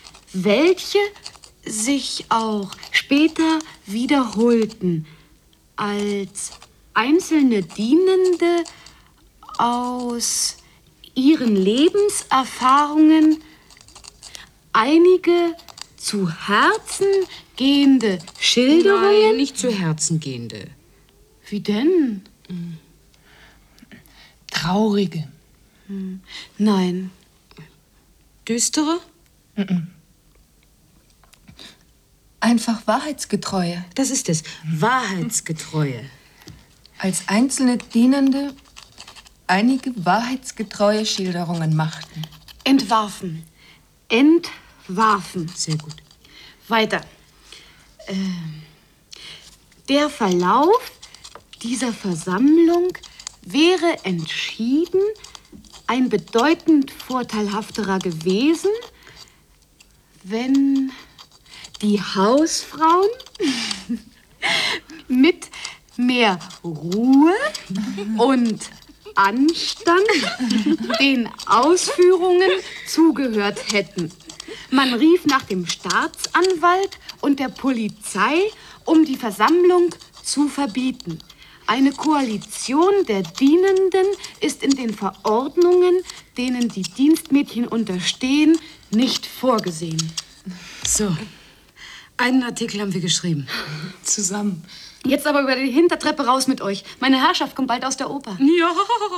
welche sich auch später wiederholten. als einzelne Dienende aus ihren Lebenserfahrungen einige zu Herzen gehende Schilderungen? Nein, nicht zu Herzen gehende. Wie denn? Traurige. Hm. Nein. Düstere? Mhm. Einfach wahrheitsgetreue. Das ist es. Wahrheitsgetreue. Als einzelne Dienende einige wahrheitsgetreue Schilderungen machten. Entwarfen. Entwarfen. Sehr gut. Weiter. Äh, der Verlauf dieser Versammlung wäre entschieden ein bedeutend vorteilhafterer gewesen, wenn die Hausfrauen mit mehr Ruhe und Anstand den Ausführungen zugehört hätten. Man rief nach dem Staatsanwalt und der Polizei, um die Versammlung zu verbieten. Eine Koalition der Dienenden ist in den Verordnungen, denen die Dienstmädchen unterstehen, nicht vorgesehen. So, einen Artikel haben wir geschrieben. Zusammen. Jetzt aber über die Hintertreppe raus mit euch. Meine Herrschaft kommt bald aus der Oper. Ja.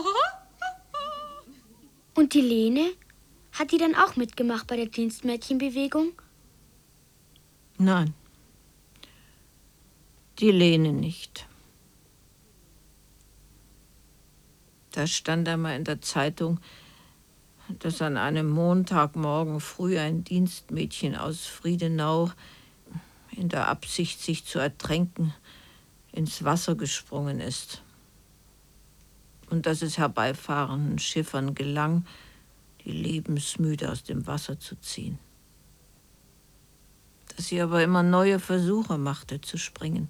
Und die Lene? Hat die dann auch mitgemacht bei der Dienstmädchenbewegung? Nein. Die Lene nicht. Da stand einmal in der Zeitung, dass an einem Montagmorgen früh ein Dienstmädchen aus Friedenau in der Absicht, sich zu ertränken, ins Wasser gesprungen ist. Und dass es herbeifahrenden Schiffern gelang, die lebensmüde aus dem Wasser zu ziehen. Dass sie aber immer neue Versuche machte zu springen,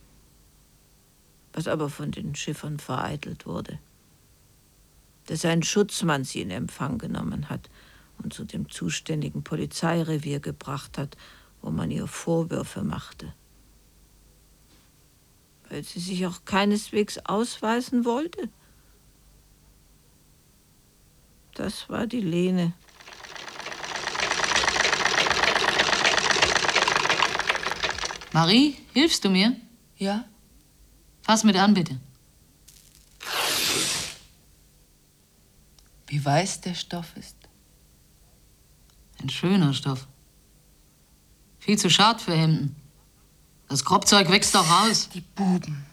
was aber von den Schiffern vereitelt wurde. Dass ein Schutzmann sie in Empfang genommen hat und zu dem zuständigen Polizeirevier gebracht hat, wo man ihr Vorwürfe machte. Weil sie sich auch keineswegs ausweisen wollte. Das war die Lene. Marie, hilfst du mir? Ja? Fass mit an, bitte. Wie weiß der Stoff ist. Ein schöner Stoff. Viel zu schad für Hemden. Das Kropfzeug wächst doch raus. Die Buben.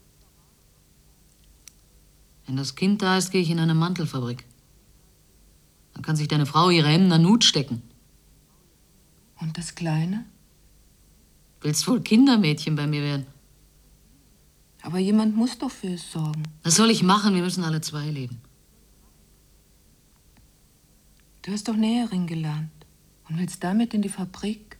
Wenn das Kind da ist, gehe ich in eine Mantelfabrik. Dann kann sich deine Frau ihre Hemden an Nut stecken. Und das Kleine? Willst wohl Kindermädchen bei mir werden? Aber jemand muss doch für es sorgen. Was soll ich machen? Wir müssen alle zwei leben. Du hast doch Näherin gelernt und willst damit in die Fabrik?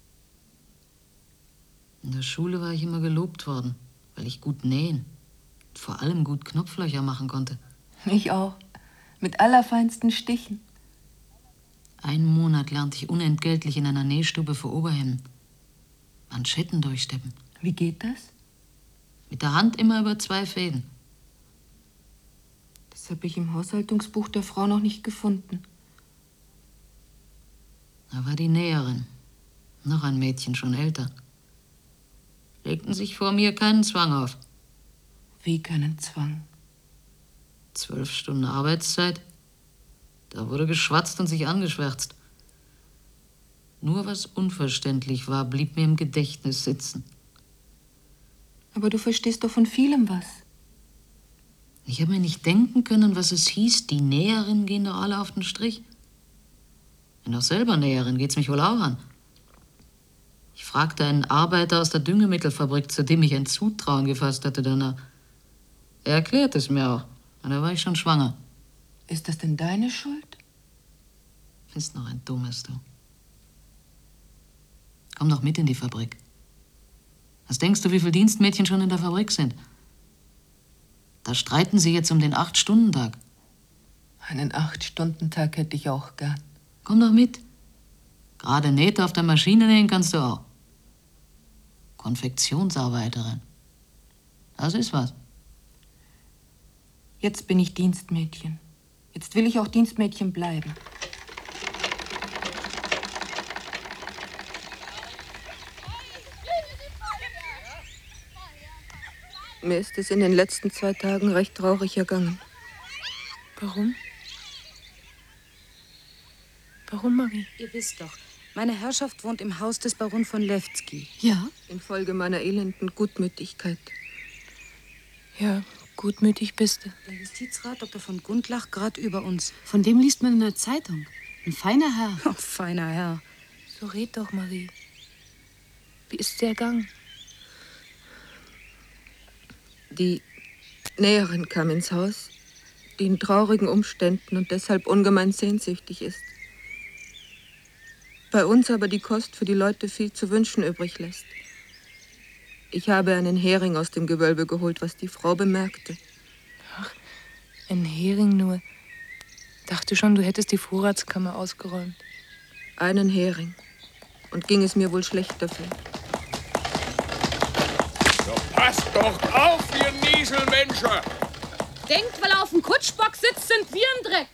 In der Schule war ich immer gelobt worden, weil ich gut nähen und vor allem gut Knopflöcher machen konnte. Ich auch. Mit allerfeinsten Stichen. Einen Monat lernte ich unentgeltlich in einer Nähstube für Oberhemden. Manschetten durchsteppen. Wie geht das? Mit der Hand immer über zwei Fäden. Das habe ich im Haushaltungsbuch der Frau noch nicht gefunden. Da war die Näherin. Noch ein Mädchen, schon älter. Legten sich vor mir keinen Zwang auf. Wie keinen Zwang? Zwölf Stunden Arbeitszeit. Da wurde geschwatzt und sich angeschwärzt. Nur was unverständlich war, blieb mir im Gedächtnis sitzen. Aber du verstehst doch von vielem was. Ich habe mir nicht denken können, was es hieß. Die Näherinnen gehen doch alle auf den Strich. Bin doch selber Näherin, geht's mich wohl auch an. Ich fragte einen Arbeiter aus der Düngemittelfabrik, zu dem ich ein Zutrauen gefasst hatte, danach. Er erklärte es mir auch. Und da war ich schon schwanger. Ist das denn deine Schuld? Bist noch ein Dummes, du. Komm doch mit in die Fabrik. Was denkst du, wie viele Dienstmädchen schon in der Fabrik sind? Da streiten sie jetzt um den Acht-Stunden-Tag. Einen Acht-Stunden-Tag hätte ich auch gern. Komm doch mit. Gerade Nähte auf der Maschine nähen kannst du auch. Konfektionsarbeiterin. Das ist was. Jetzt bin ich Dienstmädchen. Jetzt will ich auch Dienstmädchen bleiben. Mir ist es in den letzten zwei Tagen recht traurig ergangen. Warum? Warum, Marie? Ihr wisst doch, meine Herrschaft wohnt im Haus des Baron von Lewski. Ja? Infolge meiner elenden Gutmütigkeit. Ja, gutmütig bist du. Der Justizrat Doktor von Gundlach gerade über uns. Von dem liest man in der Zeitung. Ein feiner Herr. Oh, feiner Herr. So red doch, Marie. Wie ist der Gang? Die Näherin kam ins Haus, die in traurigen Umständen und deshalb ungemein sehnsüchtig ist. Bei uns aber die Kost für die Leute viel zu wünschen übrig lässt. Ich habe einen Hering aus dem Gewölbe geholt, was die Frau bemerkte. Ach, ein Hering nur. Dachte schon, du hättest die Vorratskammer ausgeräumt. Einen Hering. Und ging es mir wohl schlecht dafür. So, passt doch auf, ihr Nieselmenschen! Denkt, weil er auf dem Kutschbock sitzt, sind wir im Dreck.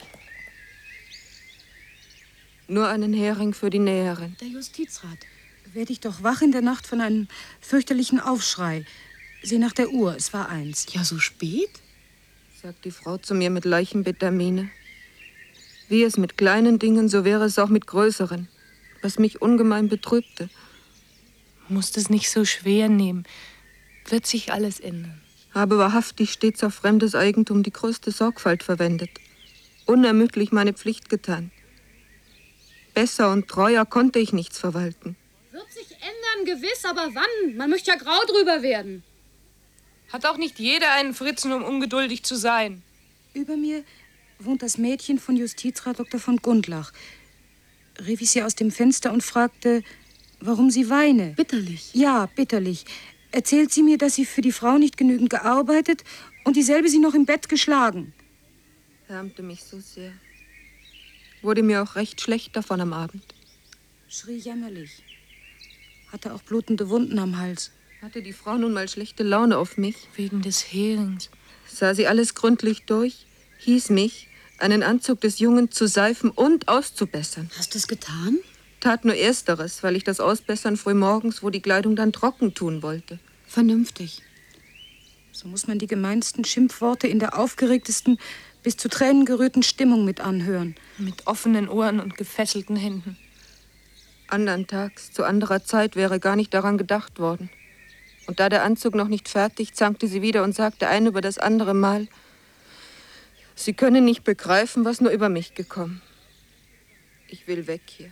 Nur einen Hering für die Näherin. Der Justizrat. Werd ich doch wach in der Nacht von einem fürchterlichen Aufschrei. Sieh nach der Uhr, es war eins. Ja, so spät? Sagt die Frau zu mir mit leichenbitterer Miene. Wie es mit kleinen Dingen, so wäre es auch mit größeren. Was mich ungemein betrübte. Musst es nicht so schwer nehmen. Wird sich alles ändern. Habe wahrhaftig stets auf fremdes Eigentum die größte Sorgfalt verwendet. Unermüdlich meine Pflicht getan. Besser und treuer konnte ich nichts verwalten. Wird sich ändern, gewiss, aber wann? Man möchte ja grau drüber werden. Hat auch nicht jeder einen Fritzen, um ungeduldig zu sein. Über mir wohnt das Mädchen von Justizrat Doktor von Gundlach. Rief ich sie aus dem Fenster und fragte, warum sie weine. Bitterlich? Ja, bitterlich. Erzählt sie mir, dass sie für die Frau nicht genügend gearbeitet und dieselbe sie noch im Bett geschlagen. Härmte mich so sehr. Wurde mir auch recht schlecht davon am Abend. Schrie jämmerlich. Hatte auch blutende Wunden am Hals. Hatte die Frau nun mal schlechte Laune auf mich? Wegen des Herings. Sah sie alles gründlich durch, hieß mich, einen Anzug des Jungen zu seifen und auszubessern. Hast du es getan? Tat nur Ersteres, weil ich das Ausbessern frühmorgens, wo die Kleidung dann trocken tun wollte. Vernünftig. So muss man die gemeinsten Schimpfworte in der aufgeregtesten, bis zu Tränen gerührten Stimmung mit anhören. Mit offenen Ohren und gefesselten Händen. Andern Tags, zu anderer Zeit, wäre gar nicht daran gedacht worden. Und da der Anzug noch nicht fertig, zankte sie wieder und sagte ein über das andere Mal, sie könne nicht begreifen, was nur über mich gekommen. Ich will weg hier.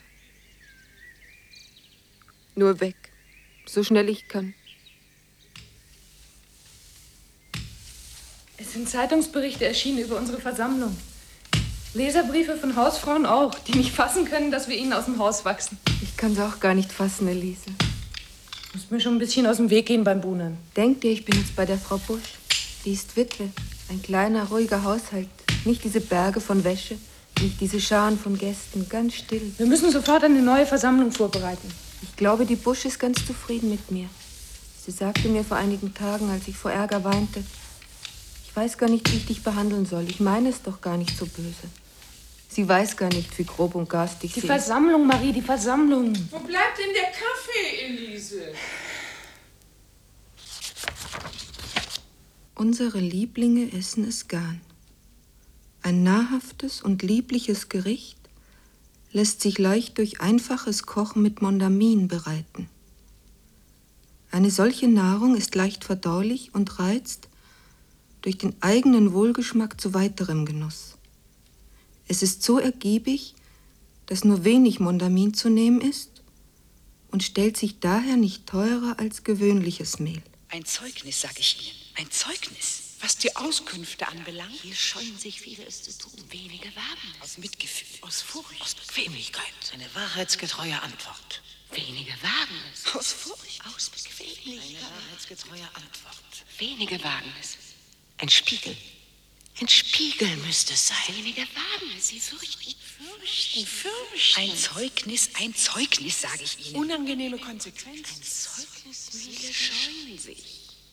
Nur weg, so schnell ich kann. Es sind Zeitungsberichte erschienen über unsere Versammlung. Leserbriefe von Hausfrauen auch, die nicht fassen können, dass wir ihnen aus dem Haus wachsen. Ich kann sie auch gar nicht fassen, Elise. Muss mir schon ein bisschen aus dem Weg gehen beim Buhnern. Denkt ihr, ich bin jetzt bei der Frau Busch? Die ist Witwe. Ein kleiner, ruhiger Haushalt. Nicht diese Berge von Wäsche, nicht diese Scharen von Gästen. Ganz still. Wir müssen sofort eine neue Versammlung vorbereiten. Ich glaube, die Busch ist ganz zufrieden mit mir. Sie sagte mir vor einigen Tagen, als ich vor Ärger weinte, ich weiß gar nicht, wie ich dich behandeln soll. Ich meine es doch gar nicht so böse. Sie weiß gar nicht, wie grob und garstig sie ist. Die Versammlung, Marie, die Versammlung. Wo bleibt denn der Kaffee, Elise? Unsere Lieblinge essen es gern. Ein nahrhaftes und liebliches Gericht lässt sich leicht durch einfaches Kochen mit Mondamin bereiten. Eine solche Nahrung ist leicht verdaulich und reizt durch den eigenen Wohlgeschmack zu weiterem Genuss. Es ist so ergiebig, dass nur wenig Mondamin zu nehmen ist und stellt sich daher nicht teurer als gewöhnliches Mehl. Ein Zeugnis, sag ich Ihnen. Ein Zeugnis. Was die Auskünfte anbelangt. Hier scheuen sich viele, es zu tun. Wenige wagen es. Aus Mitgefühl, aus Furcht, aus Bequemlichkeit. Eine wahrheitsgetreue Antwort. Wenige wagen es. Aus Furcht, aus Bequemlichkeit. Eine wahrheitsgetreue Antwort. Wenige wagen es. Ein Spiegel. Ein Spiegel müsste es sein. Wenige wagen es. Sie fürchten, fürchten, fürchten. Ein Zeugnis, ein Zeugnis, sage ich Ihnen. Unangenehme Konsequenzen. Ein Zeugnis, viele scheuen sich.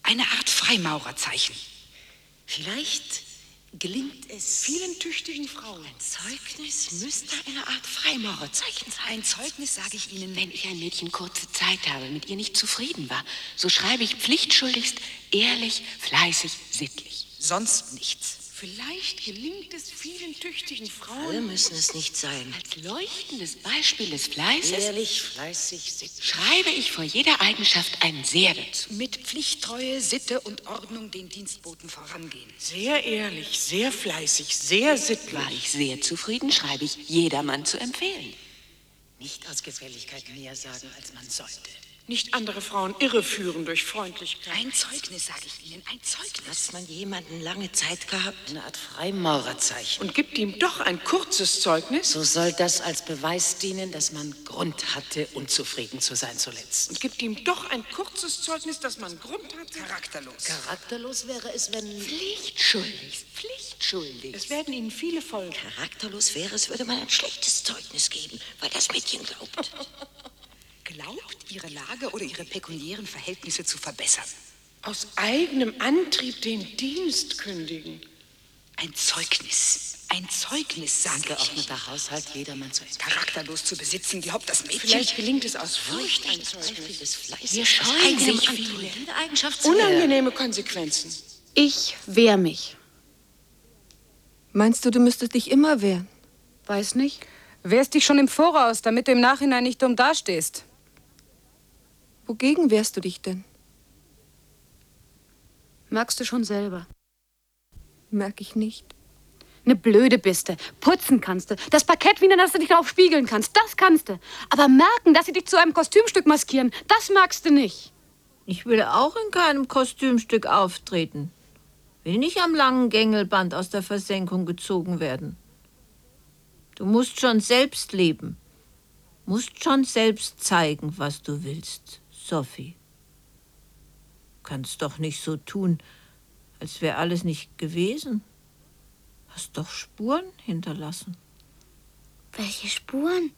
Eine Art Freimaurerzeichen. Vielleicht gelingt es vielen tüchtigen Frauen. Ein Zeugnis müsste eine Art Freimaurerzeichen sein. Ein Zeugnis, sage ich Ihnen. Wenn ich ein Mädchen kurze Zeit habe, mit ihr nicht zufrieden war, so schreibe ich pflichtschuldigst, ehrlich, fleißig, sittlich. Sonst nichts. Vielleicht gelingt es vielen tüchtigen Frauen. Alle müssen es nicht sein. Als leuchtendes Beispiel des Fleißes, Ehrlich, fleißig, sittlich. schreibe ich vor jeder Eigenschaft ein Sehr dazu. Mit Pflichttreue, Sitte und Ordnung den Dienstboten vorangehen. Sehr ehrlich, sehr fleißig, sehr sittlich. War ich sehr zufrieden, schreibe ich jedermann zu empfehlen. Nicht aus Gefälligkeit mehr sagen, als man sollte. Nicht andere Frauen irreführen durch Freundlichkeit. Ein Zeugnis, sage ich Ihnen, ein Zeugnis. Hat man jemanden lange Zeit gehabt? Eine Art Freimaurerzeichen. Und gibt ihm doch ein kurzes Zeugnis. So soll das als Beweis dienen, dass man Grund hatte, unzufrieden zu sein zuletzt. Und gibt ihm doch ein kurzes Zeugnis, dass man Grund hatte. Charakterlos. Charakterlos wäre es, wenn... Pflichtschuldig, pflichtschuldig. Es werden Ihnen viele folgen. Charakterlos wäre es, würde man ein schlechtes Zeugnis geben, weil das Mädchen glaubt. Glaubt, ihre Lage oder ihre pekuniären Verhältnisse zu verbessern. Aus eigenem Antrieb den Dienst kündigen. Ein Zeugnis. Ein Zeugnis, sage ich. Geordneter Haushalt, jedermann zu empfehlen. Charakterlos zu besitzen, glaubt das Mädchen. Vielleicht gelingt es aus Furcht ein Zeugnis. Wir scheuen sich viele. jede Eigenschaft zu Unangenehme Konsequenzen. Ich wehr mich. Meinst du, du müsstest dich immer wehren? Weiß nicht. Wehrst dich schon im Voraus, damit du im Nachhinein nicht dumm dastehst. Wogegen wehrst du dich denn? Merkst du schon selber. Merk ich nicht. Ne blöde Biste. Putzen kannst du. Das Parkett wienern, dass du dich darauf spiegeln kannst. Das kannst du. Aber merken, dass sie dich zu einem Kostümstück maskieren, das magst du nicht. Ich will auch in keinem Kostümstück auftreten. Will nicht am langen Gängelband aus der Versenkung gezogen werden. Du musst schon selbst leben. Musst schon selbst zeigen, was du willst, Sophie. Kannst doch nicht so tun, als wäre alles nicht gewesen. Hast doch Spuren hinterlassen. Welche Spuren?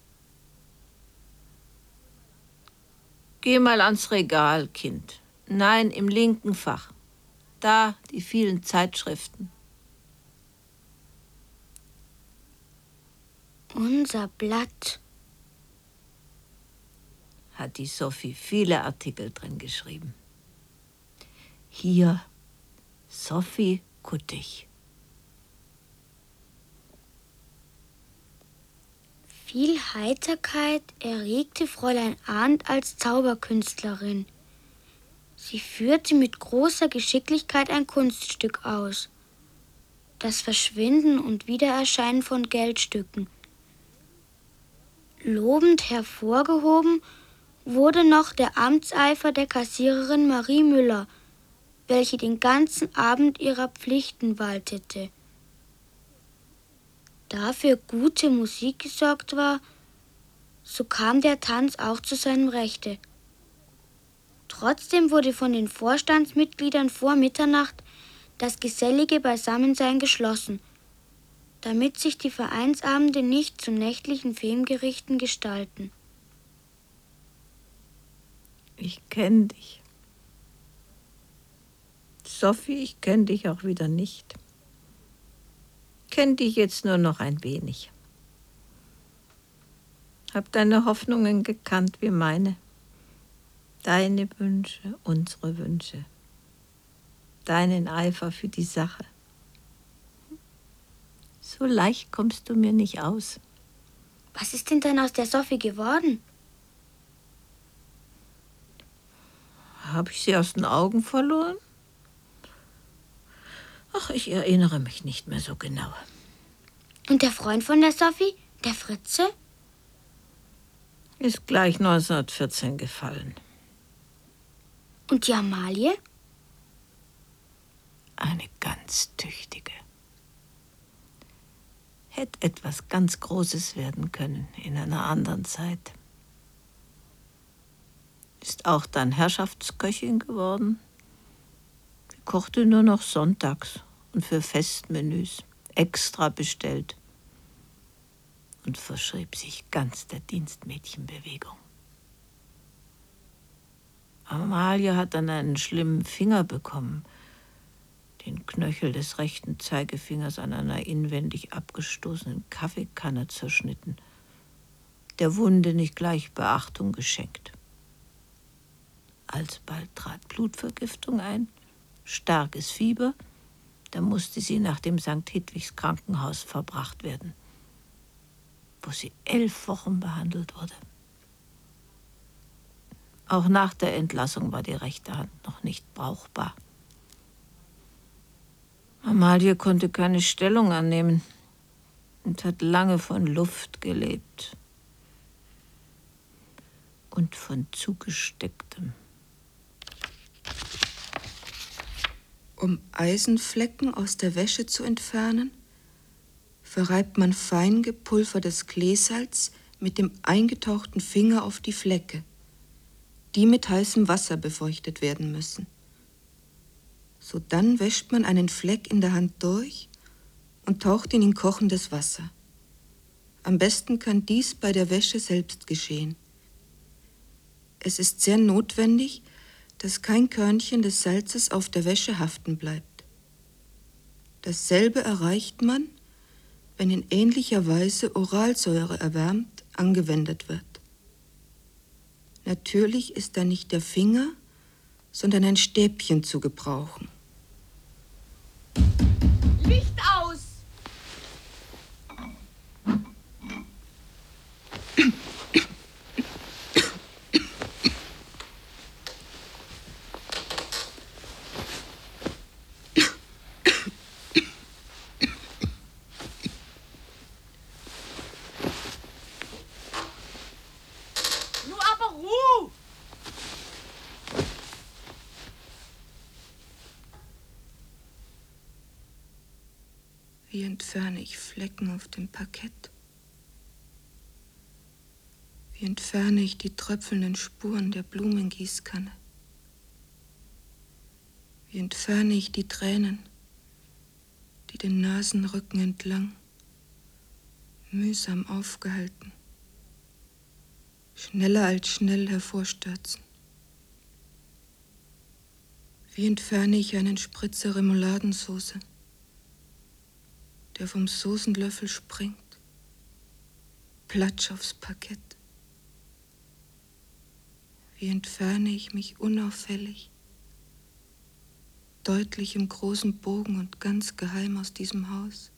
Geh mal ans Regal, Kind. Nein, im linken Fach. Da die vielen Zeitschriften. Unser Blatt. Hat die Sophie viele Artikel drin geschrieben. Hier, Sophie Kuttig. Viel Heiterkeit erregte Fräulein Arndt als Zauberkünstlerin. Sie führte mit großer Geschicklichkeit ein Kunststück aus. Das Verschwinden und Wiedererscheinen von Geldstücken. Lobend hervorgehoben wurde noch der Amtseifer der Kassiererin Marie Müller, welche den ganzen Abend ihrer Pflichten waltete. Da für gute Musik gesorgt war, so kam der Tanz auch zu seinem Rechte. Trotzdem wurde von den Vorstandsmitgliedern vor Mitternacht das gesellige Beisammensein geschlossen, damit sich die Vereinsabende nicht zu nächtlichen Filmgerichten gestalten. Ich kenn dich. Sophie, ich kenn dich auch wieder nicht. Kenn dich jetzt nur noch ein wenig. Hab deine Hoffnungen gekannt wie meine. Deine Wünsche, unsere Wünsche. Deinen Eifer für die Sache. So leicht kommst du mir nicht aus. Was ist denn dann aus der Sophie geworden? Habe ich sie aus den Augen verloren? Ach, ich erinnere mich nicht mehr so genau. Und der Freund von der Sophie, der Fritze? Ist gleich neunzehnhundertvierzehn gefallen. Und die Amalie? Eine ganz tüchtige. Hätte etwas ganz Großes werden können in einer anderen Zeit. Ist auch dann Herrschaftsköchin geworden. Sie kochte nur noch sonntags und für Festmenüs extra bestellt und verschrieb sich ganz der Dienstmädchenbewegung. Amalie hat dann einen schlimmen Finger bekommen. Den Knöchel des rechten Zeigefingers an einer inwendig abgestoßenen Kaffeekanne zerschnitten. Der Wunde nicht gleich Beachtung geschenkt. Alsbald trat Blutvergiftung ein, starkes Fieber. Da musste sie nach dem Sankt Hedwigs Krankenhaus verbracht werden, wo sie elf Wochen behandelt wurde. Auch nach der Entlassung war die rechte Hand noch nicht brauchbar. Amalie konnte keine Stellung annehmen und hat lange von Luft gelebt und von Zugestecktem. Um Eisenflecken aus der Wäsche zu entfernen, verreibt man fein gepulvertes Kleesalz mit dem eingetauchten Finger auf die Flecke, die mit heißem Wasser befeuchtet werden müssen. Sodann wäscht man einen Fleck in der Hand durch und taucht ihn in kochendes Wasser. Am besten kann dies bei der Wäsche selbst geschehen. Es ist sehr notwendig, dass kein Körnchen des Salzes auf der Wäsche haften bleibt. Dasselbe erreicht man, wenn in ähnlicher Weise Oralsäure erwärmt angewendet wird. Natürlich ist da nicht der Finger, sondern ein Stäbchen zu gebrauchen. Licht aus! Wie entferne ich Flecken auf dem Parkett? Wie entferne ich die tröpfelnden Spuren der Blumengießkanne? Wie entferne ich die Tränen, die den Nasenrücken entlang, mühsam aufgehalten, schneller als schnell hervorstürzen? Wie entferne ich einen Spritzer Remouladensauce, der vom Soßenlöffel springt, platsch aufs Parkett? Wie entferne ich mich unauffällig, deutlich im großen Bogen und ganz geheim aus diesem Haus?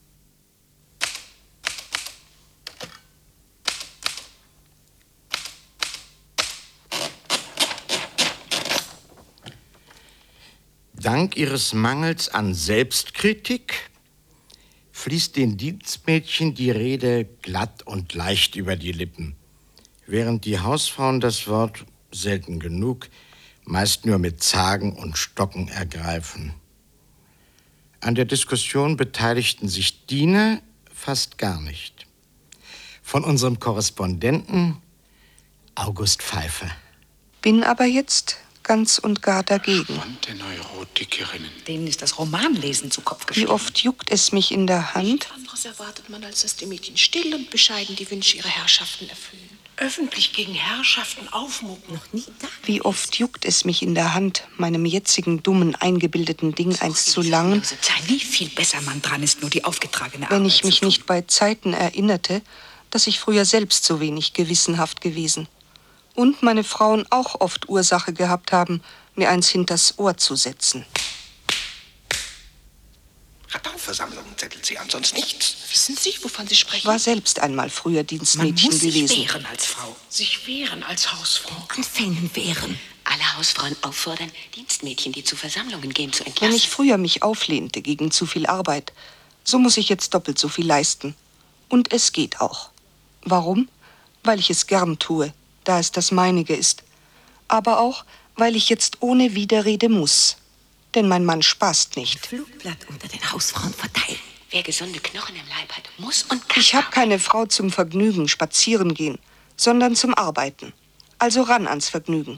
Dank ihres Mangels an Selbstkritik fließt den Dienstmädchen die Rede glatt und leicht über die Lippen, während die Hausfrauen das Wort selten genug, meist nur mit Zagen und Stocken ergreifen. An der Diskussion beteiligten sich Diener fast gar nicht. Von unserem Korrespondenten August Pfeiffer. Bin aber jetzt ganz und gar dagegen. Den Neurotikerinnen. Denen ist das Romanlesen zu Kopf gestiegen. Wie oft juckt es mich in der Hand? Nichts anderes erwartet man, als dass die Mädchen still und bescheiden die Wünsche ihrer Herrschaften erfüllen. Öffentlich gegen Herrschaften aufmucken. Noch nie da. Wie oft juckt es mich in der Hand, meinem jetzigen dummen, eingebildeten Ding eins zu langen, Wie viel besser man dran ist, nur die aufgetragene wenn Arbeit ich mich zu tun. nicht bei Zeiten erinnerte, dass ich früher selbst so wenig gewissenhaft gewesen und meine Frauen auch oft Ursache gehabt haben, mir eins hinters Ohr zu setzen. Radauversammlungen zettelt sie an, sonst nichts. Wissen Sie, wovon Sie sprechen? War selbst einmal früher Dienstmädchen Man muss sich gewesen. wehren als Frau. Sich wehren als Hausfrau. Anfängen wehren. Alle Hausfrauen auffordern, Dienstmädchen, die zu Versammlungen gehen, zu entlassen. Wenn ich früher mich auflehnte gegen zu viel Arbeit, so muss ich jetzt doppelt so viel leisten. Und es geht auch. Warum? Weil ich es gern tue, da es das meinige ist. Aber auch, weil ich jetzt ohne Widerrede muss. Denn mein Mann spaßt nicht. Flugblatt unter den Hausfrauen verteilen. Wer gesunde Knochen im Leib hat, muss und kann. Ich habe keine Frau zum Vergnügen, spazieren gehen, sondern zum Arbeiten. Also ran ans Vergnügen.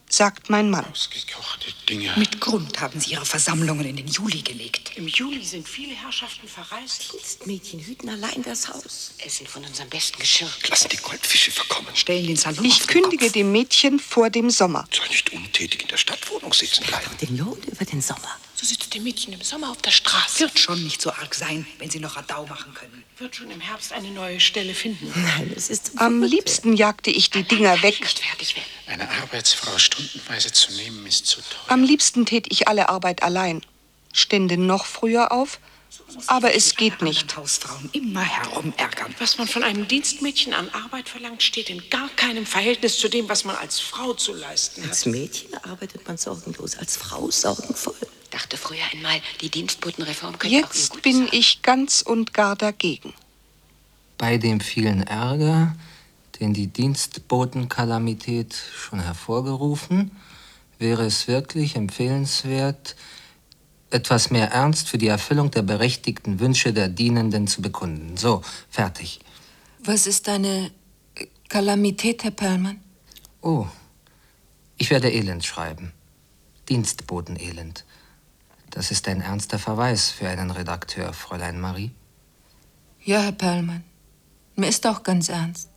sagt mein Mann. Ausgekochte Dinge. Mit Grund haben Sie Ihre Versammlungen in den Juli gelegt. Im Juli sind viele Herrschaften verreist. Dienstmädchen hüten allein das Haus. Essen von unserem besten Geschirr. Lassen die Goldfische verkommen. Stellen den Salon Ich auf den kündige Kopf. dem Mädchen vor dem Sommer. Soll nicht untätig in der Stadtwohnung sitzen bleiben. Den Lohn über den Sommer. So sitzt dem Mädchen im Sommer auf der Straße. Wird schon nicht so arg sein, wenn Sie noch Radau machen können. Wird schon im Herbst eine neue Stelle finden. Nein, es ist zum Am Verrückte. liebsten jagte ich die Dinger weg. Nicht fertig werden. Eine Arbeitsfrau stundenweise zu nehmen, ist zu teuer. Am liebsten tät ich alle Arbeit allein. Stände noch früher auf, aber es geht nicht. Hausfrauen immer herumärgern. Was man von einem Dienstmädchen an Arbeit verlangt, steht in gar keinem Verhältnis zu dem, was man als Frau zu leisten hat. Als Mädchen arbeitet man sorgenlos, als Frau sorgenvoll. Dachte früher einmal, die Dienstbotenreform könnte auch ihm Jetzt gut bin ich ganz und gar dagegen. Bei dem vielen Ärger, den die Dienstbotenkalamität schon hervorgerufen, wäre es wirklich empfehlenswert, etwas mehr Ernst für die Erfüllung der berechtigten Wünsche der Dienenden zu bekunden. So, fertig. Was ist eine äh, Kalamität, Herr Perlmann? Oh, ich werde Elend schreiben. Dienstbotenelend. Das ist ein ernster Verweis für einen Redakteur, Fräulein Marie. Ja, Herr Perlmann. Mir ist auch ganz ernst.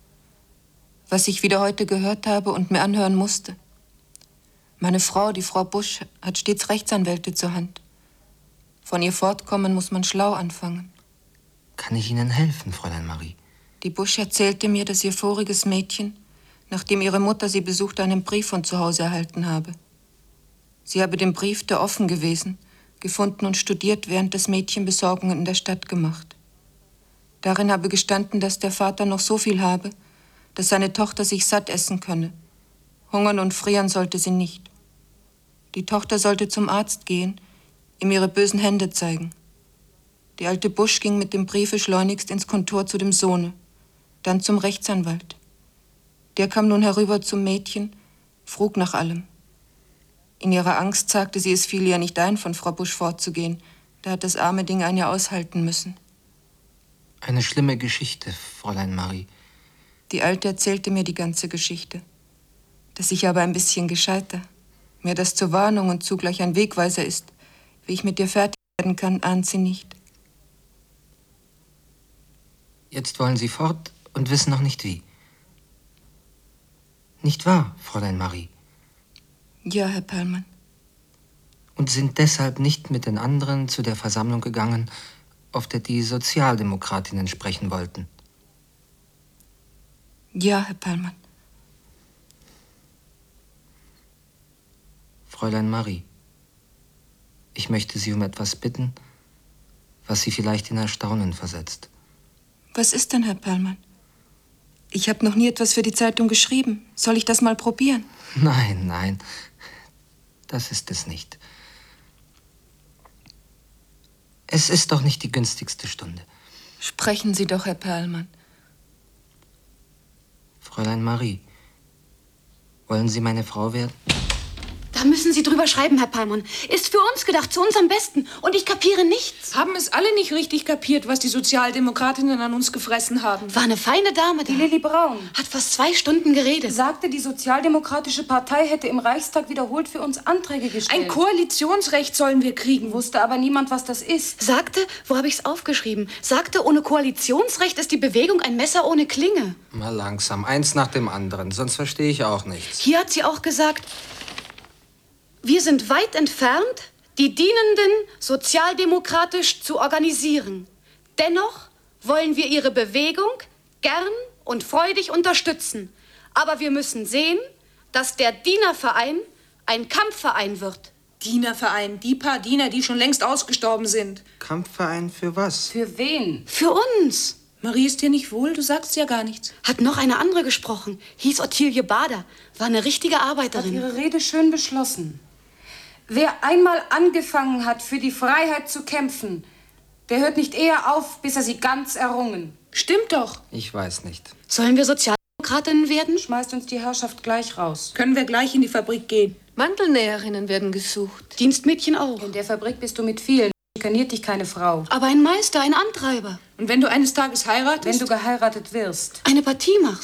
Was ich wieder heute gehört habe und mir anhören musste. Meine Frau, die Frau Busch, hat stets Rechtsanwälte zur Hand. Von ihr fortkommen muss man schlau anfangen. Kann ich Ihnen helfen, Fräulein Marie? Die Busch erzählte mir, dass ihr voriges Mädchen, nachdem ihre Mutter sie besuchte, einen Brief von zu Hause erhalten habe. Sie habe den Brief, der offen gewesen, gefunden und studiert, während das Mädchen Besorgungen in der Stadt gemacht. Darin habe gestanden, dass der Vater noch so viel habe, dass seine Tochter sich satt essen könne. Hungern und frieren sollte sie nicht. Die Tochter sollte zum Arzt gehen, ihm ihre bösen Hände zeigen. Die alte Busch ging mit dem Briefe schleunigst ins Kontor zu dem Sohne, dann zum Rechtsanwalt. Der kam nun herüber zum Mädchen, frug nach allem. In ihrer Angst sagte sie, es fiel ihr nicht ein, von Frau Busch fortzugehen. Da hat das arme Ding ein Jahr aushalten müssen. Eine schlimme Geschichte, Fräulein Marie. Die Alte erzählte mir die ganze Geschichte. Dass ich aber ein bisschen gescheiter, mir das zur Warnung und zugleich ein Wegweiser ist, wie ich mit dir fertig werden kann, ahnt sie nicht. Jetzt wollen Sie fort und wissen noch nicht wie. Nicht wahr, Fräulein Marie? Ja, Herr Perlmann. Und sind deshalb nicht mit den anderen zu der Versammlung gegangen, auf der die Sozialdemokratinnen sprechen wollten? Ja, Herr Perlmann. Fräulein Marie, ich möchte Sie um etwas bitten, was Sie vielleicht in Erstaunen versetzt. Was ist denn, Herr Perlmann? Ich habe noch nie etwas für die Zeitung geschrieben. Soll ich das mal probieren? Nein, nein, das ist es nicht. Es ist doch nicht die günstigste Stunde. Sprechen Sie doch, Herr Perlmann. Fräulein Marie, wollen Sie meine Frau werden? Da müssen Sie drüber schreiben, Herr Perlmann. Ist für uns gedacht, zu unserem Besten. Und ich kapiere nichts. Haben es alle nicht richtig kapiert, was die Sozialdemokratinnen an uns gefressen haben? War eine feine Dame da. Die Lilli Braun Hat fast zwei Stunden geredet. sagte, die Sozialdemokratische Partei hätte im Reichstag wiederholt für uns Anträge gestellt. Ein Koalitionsrecht sollen wir kriegen. Wusste aber niemand, was das ist. Sagte, wo habe ich's aufgeschrieben? Sagte, ohne Koalitionsrecht ist die Bewegung ein Messer ohne Klinge. Mal langsam, eins nach dem anderen, sonst verstehe ich auch nichts. Hier hat sie auch gesagt, wir sind weit entfernt, die Dienenden sozialdemokratisch zu organisieren. Dennoch wollen wir ihre Bewegung gern und freudig unterstützen. Aber wir müssen sehen, dass der Dienerverein ein Kampfverein wird. Dienerverein, die paar Diener, die schon längst ausgestorben sind. Kampfverein für was? Für wen? Für uns. Marie, ist dir nicht wohl? Du sagst ja gar nichts. Hat noch eine andere gesprochen, hieß Ottilie Bader, war eine richtige Hat Arbeiterin. ihre Rede schön beschlossen. Wer einmal angefangen hat, für die Freiheit zu kämpfen, der hört nicht eher auf, bis er sie ganz errungen. Stimmt doch. Ich weiß nicht. Sollen wir Sozialdemokratinnen werden? Schmeißt uns die Herrschaft gleich raus. Können wir gleich in die Fabrik gehen? Mantelnäherinnen werden gesucht. Dienstmädchen auch. In der Fabrik bist du mit vielen. Schikaniert dich keine Frau. Aber ein Meister, ein Antreiber. Und wenn du eines Tages heiratest? Wenn du geheiratet wirst. Eine Partie machst.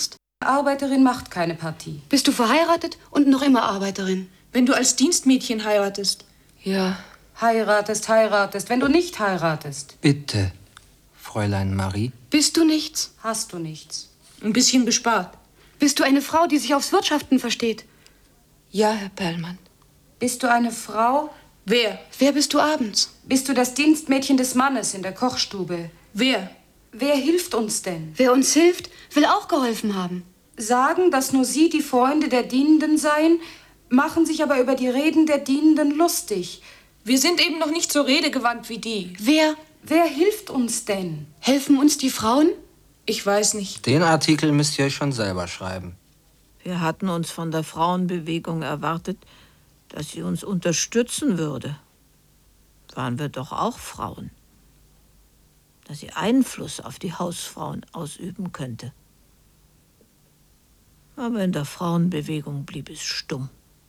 Arbeiterin macht keine Partie. Bist du verheiratet und noch immer Arbeiterin? Wenn du als Dienstmädchen heiratest. Ja. Heiratest, heiratest, wenn du nicht heiratest. Bitte, Fräulein Marie. Bist du nichts? Hast du nichts. Ein bisschen gespart. Bist du eine Frau, die sich aufs Wirtschaften versteht? Ja, Herr Perlmann. Bist du eine Frau? Wer? Wer bist du abends? Bist du das Dienstmädchen des Mannes in der Kochstube? Wer? Wer hilft uns denn? Wer uns hilft, will auch geholfen haben. Sagen, dass nur Sie die Freunde der Dienenden seien, machen sich aber über die Reden der Dienenden lustig. Wir sind eben noch nicht so redegewandt wie die. Wer? Wer hilft uns denn? Helfen uns die Frauen? Ich weiß nicht. Den Artikel müsst ihr euch schon selber schreiben. Wir hatten uns von der Frauenbewegung erwartet, dass sie uns unterstützen würde. Waren wir doch auch Frauen. Dass sie Einfluss auf die Hausfrauen ausüben könnte. Aber in der Frauenbewegung blieb es stumm.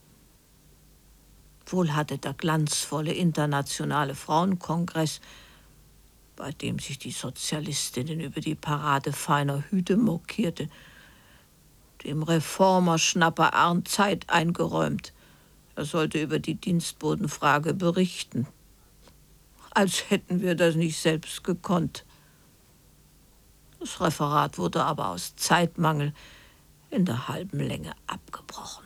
Wohl hatte der glanzvolle internationale Frauenkongress, bei dem sich die Sozialistinnen über die Parade feiner Hüte mokierte, dem Reformerschnapper Arndt Zeit eingeräumt. Er sollte über die Dienstbotenfrage berichten. Als hätten wir das nicht selbst gekonnt. Das Referat wurde aber aus Zeitmangel in der halben Länge abgebrochen.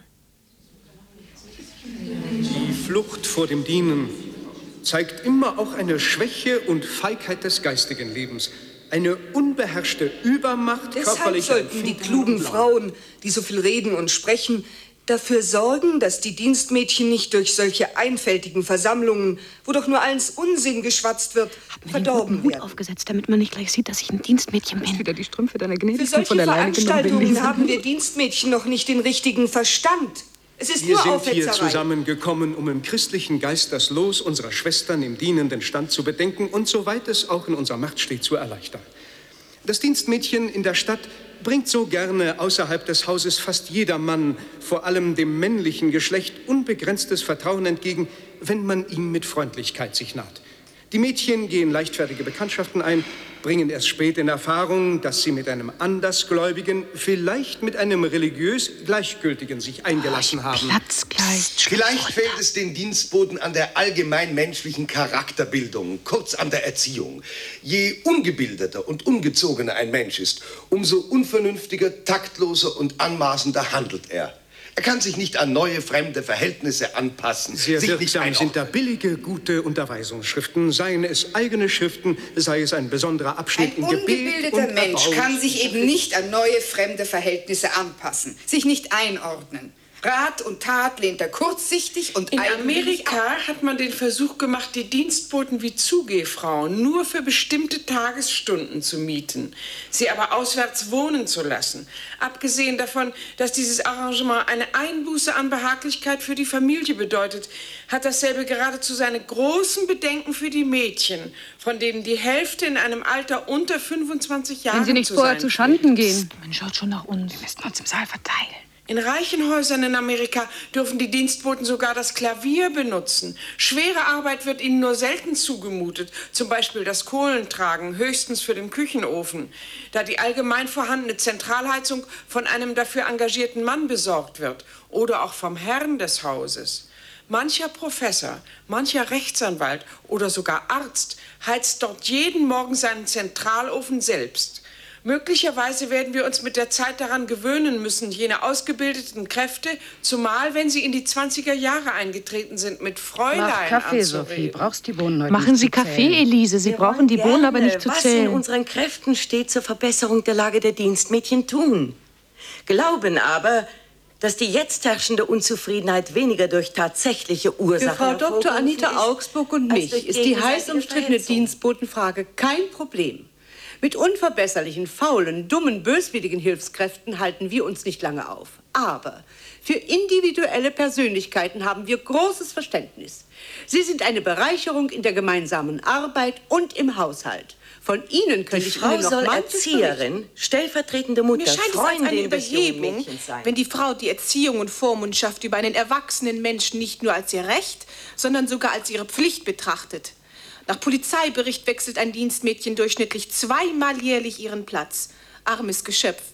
Die Flucht vor dem Dienen zeigt immer auch eine Schwäche und Feigheit des geistigen Lebens. Eine unbeherrschte Übermacht Deshalb körperlicher sollten die Empfindungen klugen und Laune. Frauen, die so viel reden und sprechen, dafür sorgen, dass die Dienstmädchen nicht durch solche einfältigen Versammlungen, wo doch nur alles Unsinn geschwatzt wird, verdorben Hut werden. aufgesetzt, damit man nicht gleich sieht, dass ich ein Dienstmädchen bin. Wieder die Strümpfe deiner Für Gnädigen solche von der Leine genommen bin. Veranstaltungen haben wir Dienstmädchen noch nicht den richtigen Verstand. Es ist Wir nur sind Aufhetzerei. hier zusammengekommen, um im christlichen Geist das Los unserer Schwestern im dienenden Stand zu bedenken und, soweit es auch in unserer Macht steht, zu erleichtern. Das Dienstmädchen in der Stadt bringt so gerne außerhalb des Hauses fast jedermann, vor allem dem männlichen Geschlecht, unbegrenztes Vertrauen entgegen, wenn man ihm mit Freundlichkeit sich naht. Die Mädchen gehen leichtfertige Bekanntschaften ein, bringen erst spät in Erfahrung, dass sie mit einem Andersgläubigen, vielleicht mit einem religiös Gleichgültigen sich eingelassen haben. Vielleicht fehlt es den Dienstboten an der allgemein menschlichen Charakterbildung, kurz an der Erziehung. Je ungebildeter und ungezogener ein Mensch ist, umso unvernünftiger, taktloser und anmaßender handelt er. Er kann sich nicht an neue, fremde Verhältnisse anpassen. Sehr sich nicht wirksam einordnen. sind da billige, gute Unterweisungsschriften, seien es eigene Schriften, sei es ein besonderer Abschnitt Ein im Gebet ungebildeter und Mensch Erbauungs- kann sich eben nicht an neue, fremde Verhältnisse anpassen, sich nicht einordnen. Rat und Tat lehnt er kurzsichtig und In eigenwillig Amerika hat man den Versuch gemacht, die Dienstboten wie Zugehfrauen nur für bestimmte Tagesstunden zu mieten, sie aber auswärts wohnen zu lassen. Abgesehen davon, dass dieses Arrangement eine Einbuße an Behaglichkeit für die Familie bedeutet, hat dasselbe geradezu seine großen Bedenken für die Mädchen, von denen die Hälfte in einem Alter unter fünfundzwanzig Jahren Wenn sie nicht zu vorher sein zu Schanden pflegt. gehen. Man schaut schon nach uns. Wir müssen uns im Saal verteilen. In reichen Häusern in Amerika dürfen die Dienstboten sogar das Klavier benutzen. Schwere Arbeit wird ihnen nur selten zugemutet, zum Beispiel das Kohlentragen, höchstens für den Küchenofen, da die allgemein vorhandene Zentralheizung von einem dafür engagierten Mann besorgt wird oder auch vom Herrn des Hauses. Mancher Professor, mancher Rechtsanwalt oder sogar Arzt heizt dort jeden Morgen seinen Zentralofen selbst. Möglicherweise werden wir uns mit der Zeit daran gewöhnen müssen, jene ausgebildeten Kräfte, zumal wenn sie in die zwanziger Jahre eingetreten sind, mit Fräulein Mach Kaffee, anzureden. Sophie. Brauchst die Bohnen heute Machen nicht Sie zu Kaffee, zählen. Elise. Sie Wir brauchen die wollen Bohnen aber gerne, nicht zu was in zählen. unseren Kräften steht, zur Verbesserung der Lage der Dienstmädchen tun. Glauben aber, dass die jetzt herrschende Unzufriedenheit weniger durch tatsächliche Ursachen Für Frau Doktor hervorgerufen Anita ist, Augsburg und als mich durch ist die heiß gegenseitige umstrittene Verhetzung. Dienstbotenfrage kein Problem. Mit unverbesserlichen, faulen, dummen, böswilligen Hilfskräften halten wir uns nicht lange auf. Aber für individuelle Persönlichkeiten haben wir großes Verständnis. Sie sind eine Bereicherung in der gemeinsamen Arbeit und im Haushalt. Von Ihnen könnte Die ich Frau Ihnen noch soll manches Erzieherin, berichten. stellvertretende Mutter, Mir scheint es als eine Freundin des jungen Überhebung, Mädchens sein. wenn die Frau die Erziehung und Vormundschaft über einen erwachsenen Menschen nicht nur als ihr Recht, sondern sogar als ihre Pflicht betrachtet. Nach Polizeibericht wechselt ein Dienstmädchen durchschnittlich zweimal jährlich ihren Platz. Armes Geschöpf.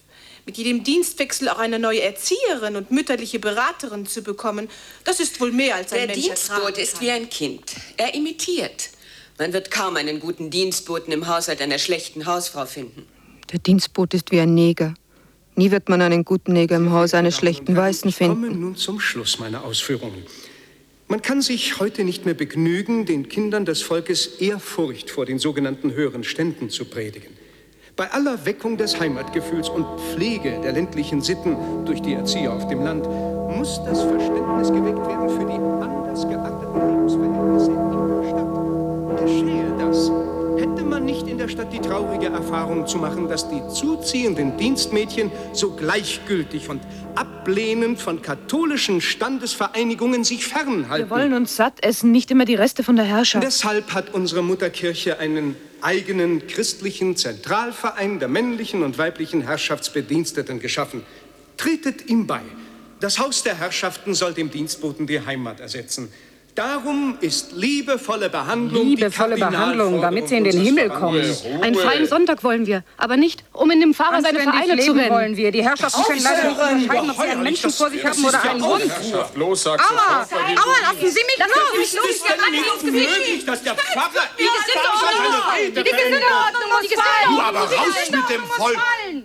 mit jedem Dienstwechsel auch eine neue Erzieherin und mütterliche Beraterin zu bekommen, das ist wohl mehr als ein Der Mensch ertragen Dienstbote ist kann. wie ein Kind. Er imitiert. Man wird kaum einen guten Dienstboten im Haushalt einer schlechten Hausfrau finden. Der Dienstbote ist wie ein Neger. Nie wird man einen guten Neger im Haus eines schlechten Weißen Ich komme finden. nun zum Schluss meiner Ausführungen. Man kann sich heute nicht mehr begnügen, den Kindern des Volkes Ehrfurcht vor den sogenannten höheren Ständen zu predigen. Bei aller Weckung des Heimatgefühls und Pflege der ländlichen Sitten durch die Erzieher auf dem Land muss das Verständnis geweckt werden für die anders geachteten Lebensverhältnisse in der Stadt. Geschehe das, hätte man nicht in der Stadt die traurige Erfahrung zu machen, dass die zuziehenden Dienstmädchen so gleichgültig und ablehnend von katholischen Standesvereinigungen sich fernhalten. Wir wollen uns satt essen, nicht immer die Reste von der Herrschaft. Deshalb hat unsere Mutterkirche einen eigenen christlichen Zentralverein der männlichen und weiblichen Herrschaftsbediensteten geschaffen. Tretet ihm bei. Das Haus der Herrschaften soll dem Dienstboten die Heimat ersetzen. Darum ist liebevolle Behandlung Liebevolle die Behandlung, damit sie in den Himmel kommen. Einen freien Sonntag wollen wir, aber nicht, um in dem Pfarrer seine Anständig Vereine zu leben rennen. wollen wir. Die Herrschaften können leider nicht unterscheiden, ob sie einen Menschen vor sich haben oder einen Hund. Bloß sagst du Aua, sofort, aua, lassen Sie mich los! Ist es denn nicht möglich, dass der Pfarrer Die Gesindeordnung! Die Gesindeordnung muss fallen! Du aber raus mit dem Volk!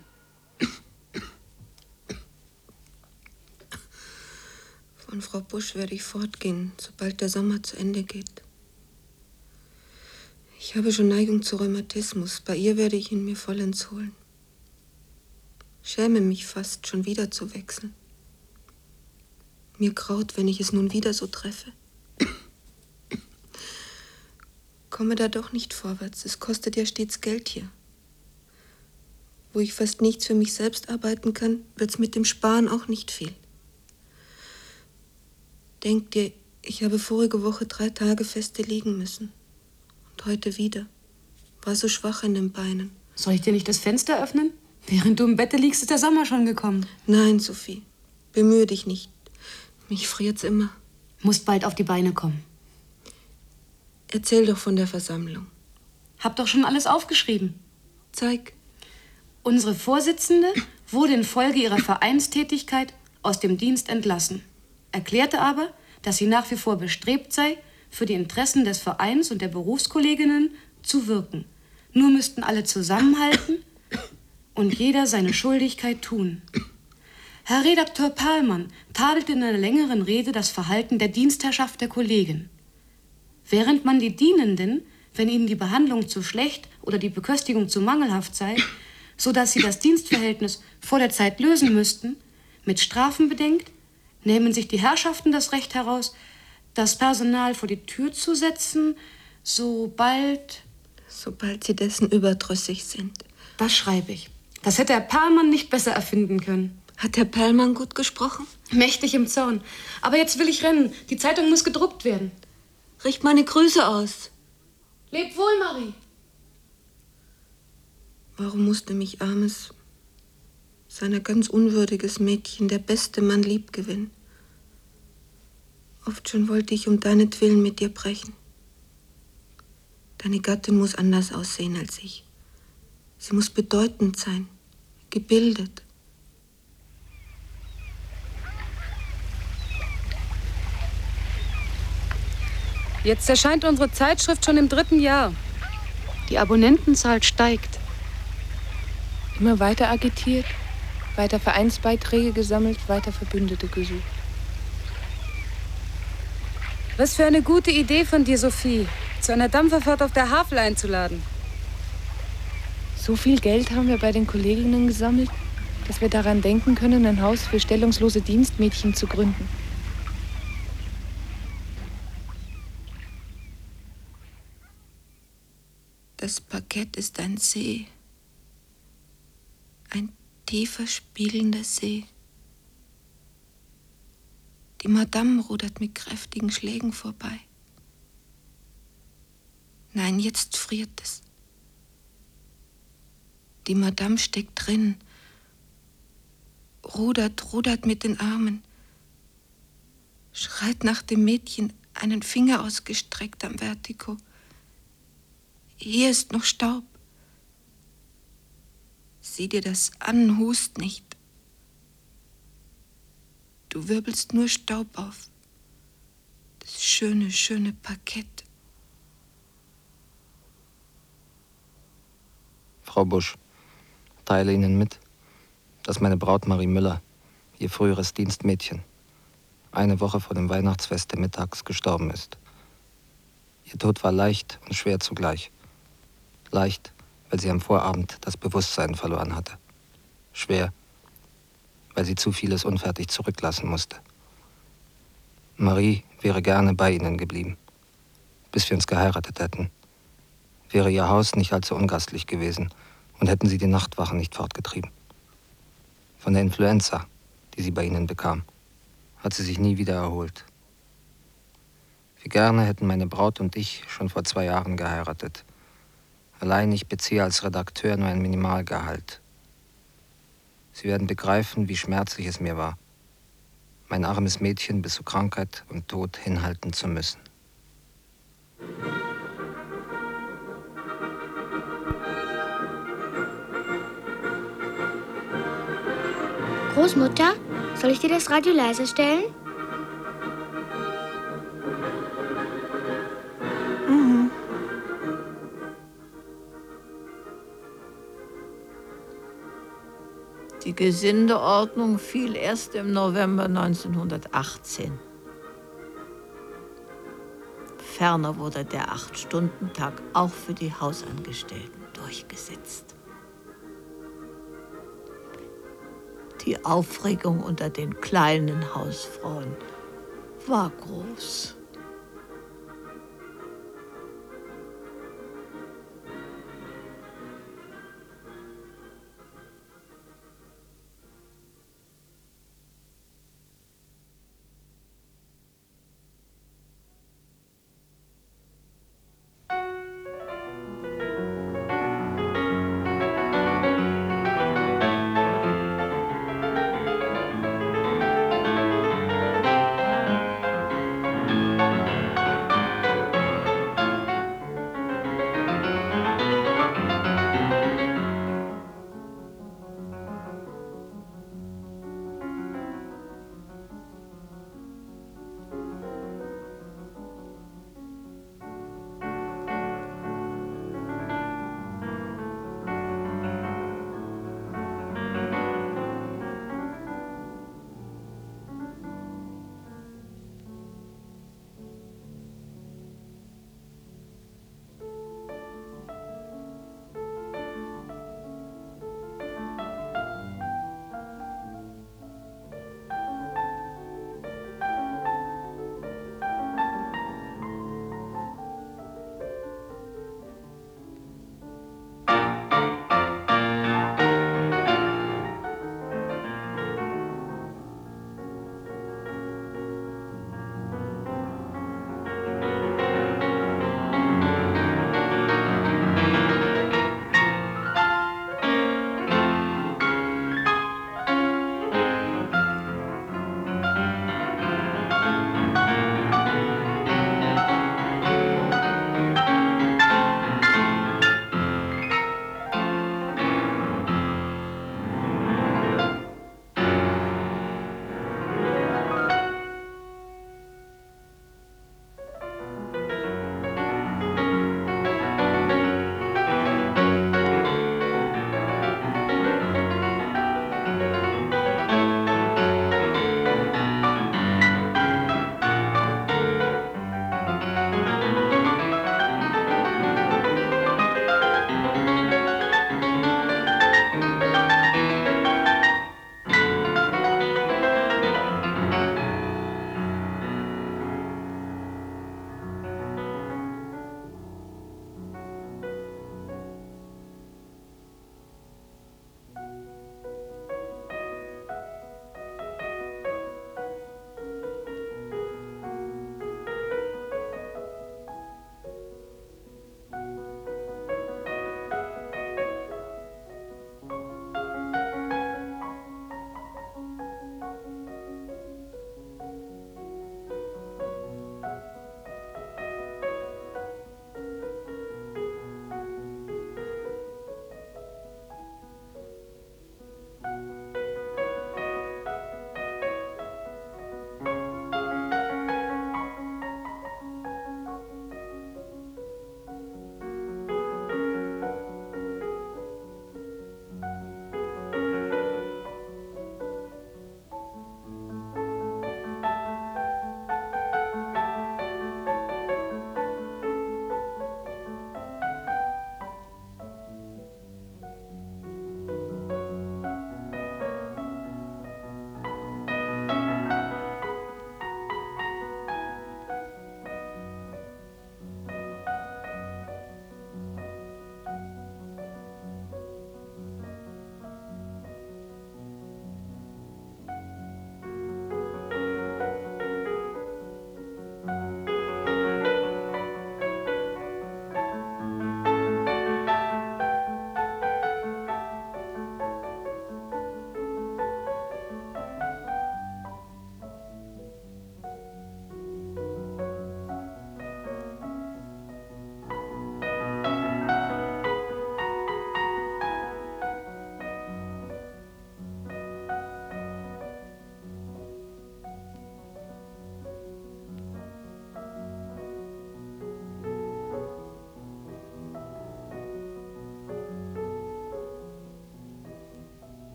Von Frau Busch werde ich fortgehen, sobald der Sommer zu Ende geht. Ich habe schon Neigung zu Rheumatismus. Bei ihr werde ich ihn mir vollends holen. Schäme mich fast, schon wieder zu wechseln. Mir graut, wenn ich es nun wieder so treffe. Komme da doch nicht vorwärts. Es kostet ja stets Geld hier. Wo ich fast nichts für mich selbst arbeiten kann, wird's mit dem Sparen auch nicht viel. Denk dir, ich habe vorige Woche drei Tage feste liegen müssen. Und heute wieder. War so schwach in den Beinen. Soll ich dir nicht das Fenster öffnen? Während du im Bette liegst, ist der Sommer schon gekommen. Nein, Sophie. Bemühe dich nicht. Mich friert's immer. Musst bald auf die Beine kommen. Erzähl doch von der Versammlung. Hab doch schon alles aufgeschrieben. Zeig. Unsere Vorsitzende wurde infolge ihrer Vereinstätigkeit aus dem Dienst entlassen, erklärte aber, dass sie nach wie vor bestrebt sei, für die Interessen des Vereins und der Berufskolleginnen zu wirken. Nur müssten alle zusammenhalten und jeder seine Schuldigkeit tun. Herr Redakteur Perlmann tadelte in einer längeren Rede das Verhalten der Dienstherrschaft der Kollegen. Während man die Dienenden, wenn ihnen die Behandlung zu schlecht oder die Beköstigung zu mangelhaft sei, so dass sie das Dienstverhältnis vor der Zeit lösen müssten, mit Strafen bedenkt, nehmen sich die Herrschaften das Recht heraus, das Personal vor die Tür zu setzen, sobald... Sobald sie dessen überdrüssig sind. Das schreibe ich. Das hätte Herr Perlmann nicht besser erfinden können. Hat Herr Perlmann gut gesprochen? Mächtig im Zaun. Aber jetzt will ich rennen. Die Zeitung muss gedruckt werden. Richt meine Grüße aus. Leb wohl, Marie. Warum musste mich armes, seiner ganz unwürdiges Mädchen der beste Mann lieb gewinnen? Oft schon wollte ich um deinetwillen mit dir brechen. Deine Gattin muss anders aussehen als ich. Sie muss bedeutend sein, gebildet. Jetzt erscheint unsere Zeitschrift schon im dritten Jahr. Die Abonnentenzahl steigt. Immer weiter agitiert, weiter Vereinsbeiträge gesammelt, weiter Verbündete gesucht. Was für eine gute Idee von dir, Sophie, zu einer Dampferfahrt auf der Havel einzuladen. So viel Geld haben wir bei den Kolleginnen gesammelt, dass wir daran denken können, ein Haus für stellungslose Dienstmädchen zu gründen. Das Parkett ist ein See. Ein tiefer, spiegelnder See. Die Madame rudert mit kräftigen Schlägen vorbei. Nein, jetzt friert es. Die Madame steckt drin, rudert, rudert mit den Armen, schreit nach dem Mädchen, einen Finger ausgestreckt am Vertigo. Hier ist noch Staub. Sieh dir das an, hust nicht. Du wirbelst nur Staub auf. Das schöne, schöne Parkett. Frau Busch, teile Ihnen mit, dass meine Braut Marie Müller, ihr früheres Dienstmädchen, eine Woche vor dem Weihnachtsfeste mittags gestorben ist. Ihr Tod war leicht und schwer zugleich. Leicht, weil sie am Vorabend das Bewusstsein verloren hatte. Schwer, weil sie zu vieles unfertig zurücklassen musste. Marie wäre gerne bei ihnen geblieben, bis wir uns geheiratet hätten. Wäre ihr Haus nicht allzu ungastlich gewesen und hätten sie die Nachtwachen nicht fortgetrieben. Von der Influenza, die sie bei ihnen bekam, hat sie sich nie wieder erholt. Wie gerne hätten meine Braut und ich schon vor zwei Jahren geheiratet. Allein ich beziehe als Redakteur nur ein Minimalgehalt. Sie werden begreifen, wie schmerzlich es mir war, mein armes Mädchen bis zu Krankheit und Tod hinhalten zu müssen. Großmutter, soll ich dir das Radio leiser stellen? Mhm. Die Gesindeordnung fiel erst im November neunzehnhundertachtzehn. Ferner wurde der Acht-Stunden-Tag auch für die Hausangestellten durchgesetzt. Die Aufregung unter den kleinen Hausfrauen war groß.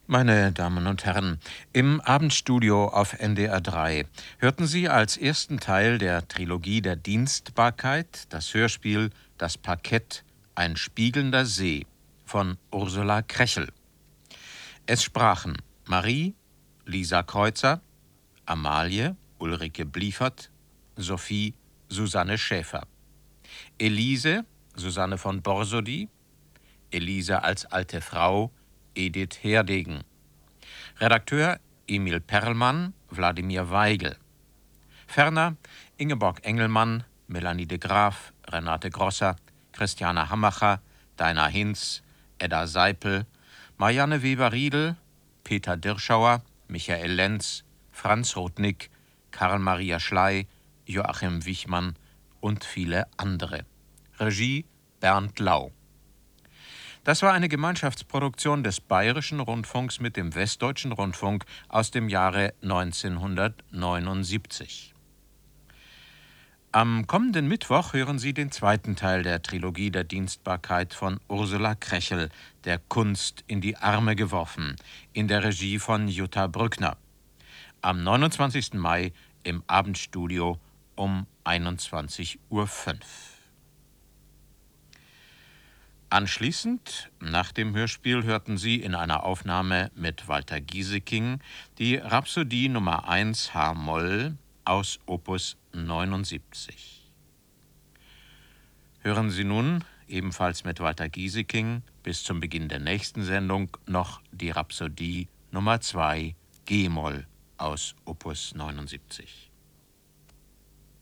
Meine Damen und Herren, im Abendstudio auf N D R drei hörten Sie als ersten Teil der Trilogie der Dienstbarkeit das Hörspiel Das Parkett, ein spiegelnder See von Ursula Krechel. Es sprachen Marie, Lisa Kreuzer, Amalie, Ulrike Bliefert, Sophie, Susanne Schäfer, Elise, Susanne von Borsody, Elise als alte Frau, Edith Herdegen. Redakteur Emil Perlmann, Wladimir Weigel. Ferner Ingeborg Engelmann, Melanie de Graaf, Renate Grosser, Christiane Hammacher, Daina Hinz, Edda Seipel, Marianne Weber-Riedel, Peter Dirschauer, Michael Lenz, Franz Rudnick, Karl-Maria Schley, Joachim Wichmann und viele andere. Regie Bernd Lau. Das war eine Gemeinschaftsproduktion des Bayerischen Rundfunks mit dem Westdeutschen Rundfunk aus dem Jahre neunzehnhundertneunundsiebzig. Am kommenden Mittwoch hören Sie den zweiten Teil der Trilogie der Dienstbarkeit von Ursula Krechel, Der Kunst in die Arme geworfen, in der Regie von Jutta Brückner. Am neunundzwanzigsten Mai im Abendstudio um einundzwanzig Uhr fünf. Anschließend, nach dem Hörspiel, hörten Sie in einer Aufnahme mit Walter Gieseking die Rhapsodie Nummer eins H-Moll aus Opus neunundsiebzig. Hören Sie nun, ebenfalls mit Walter Gieseking, bis zum Beginn der nächsten Sendung noch die Rhapsodie Nummer zwei G-Moll aus Opus neunundsiebzig.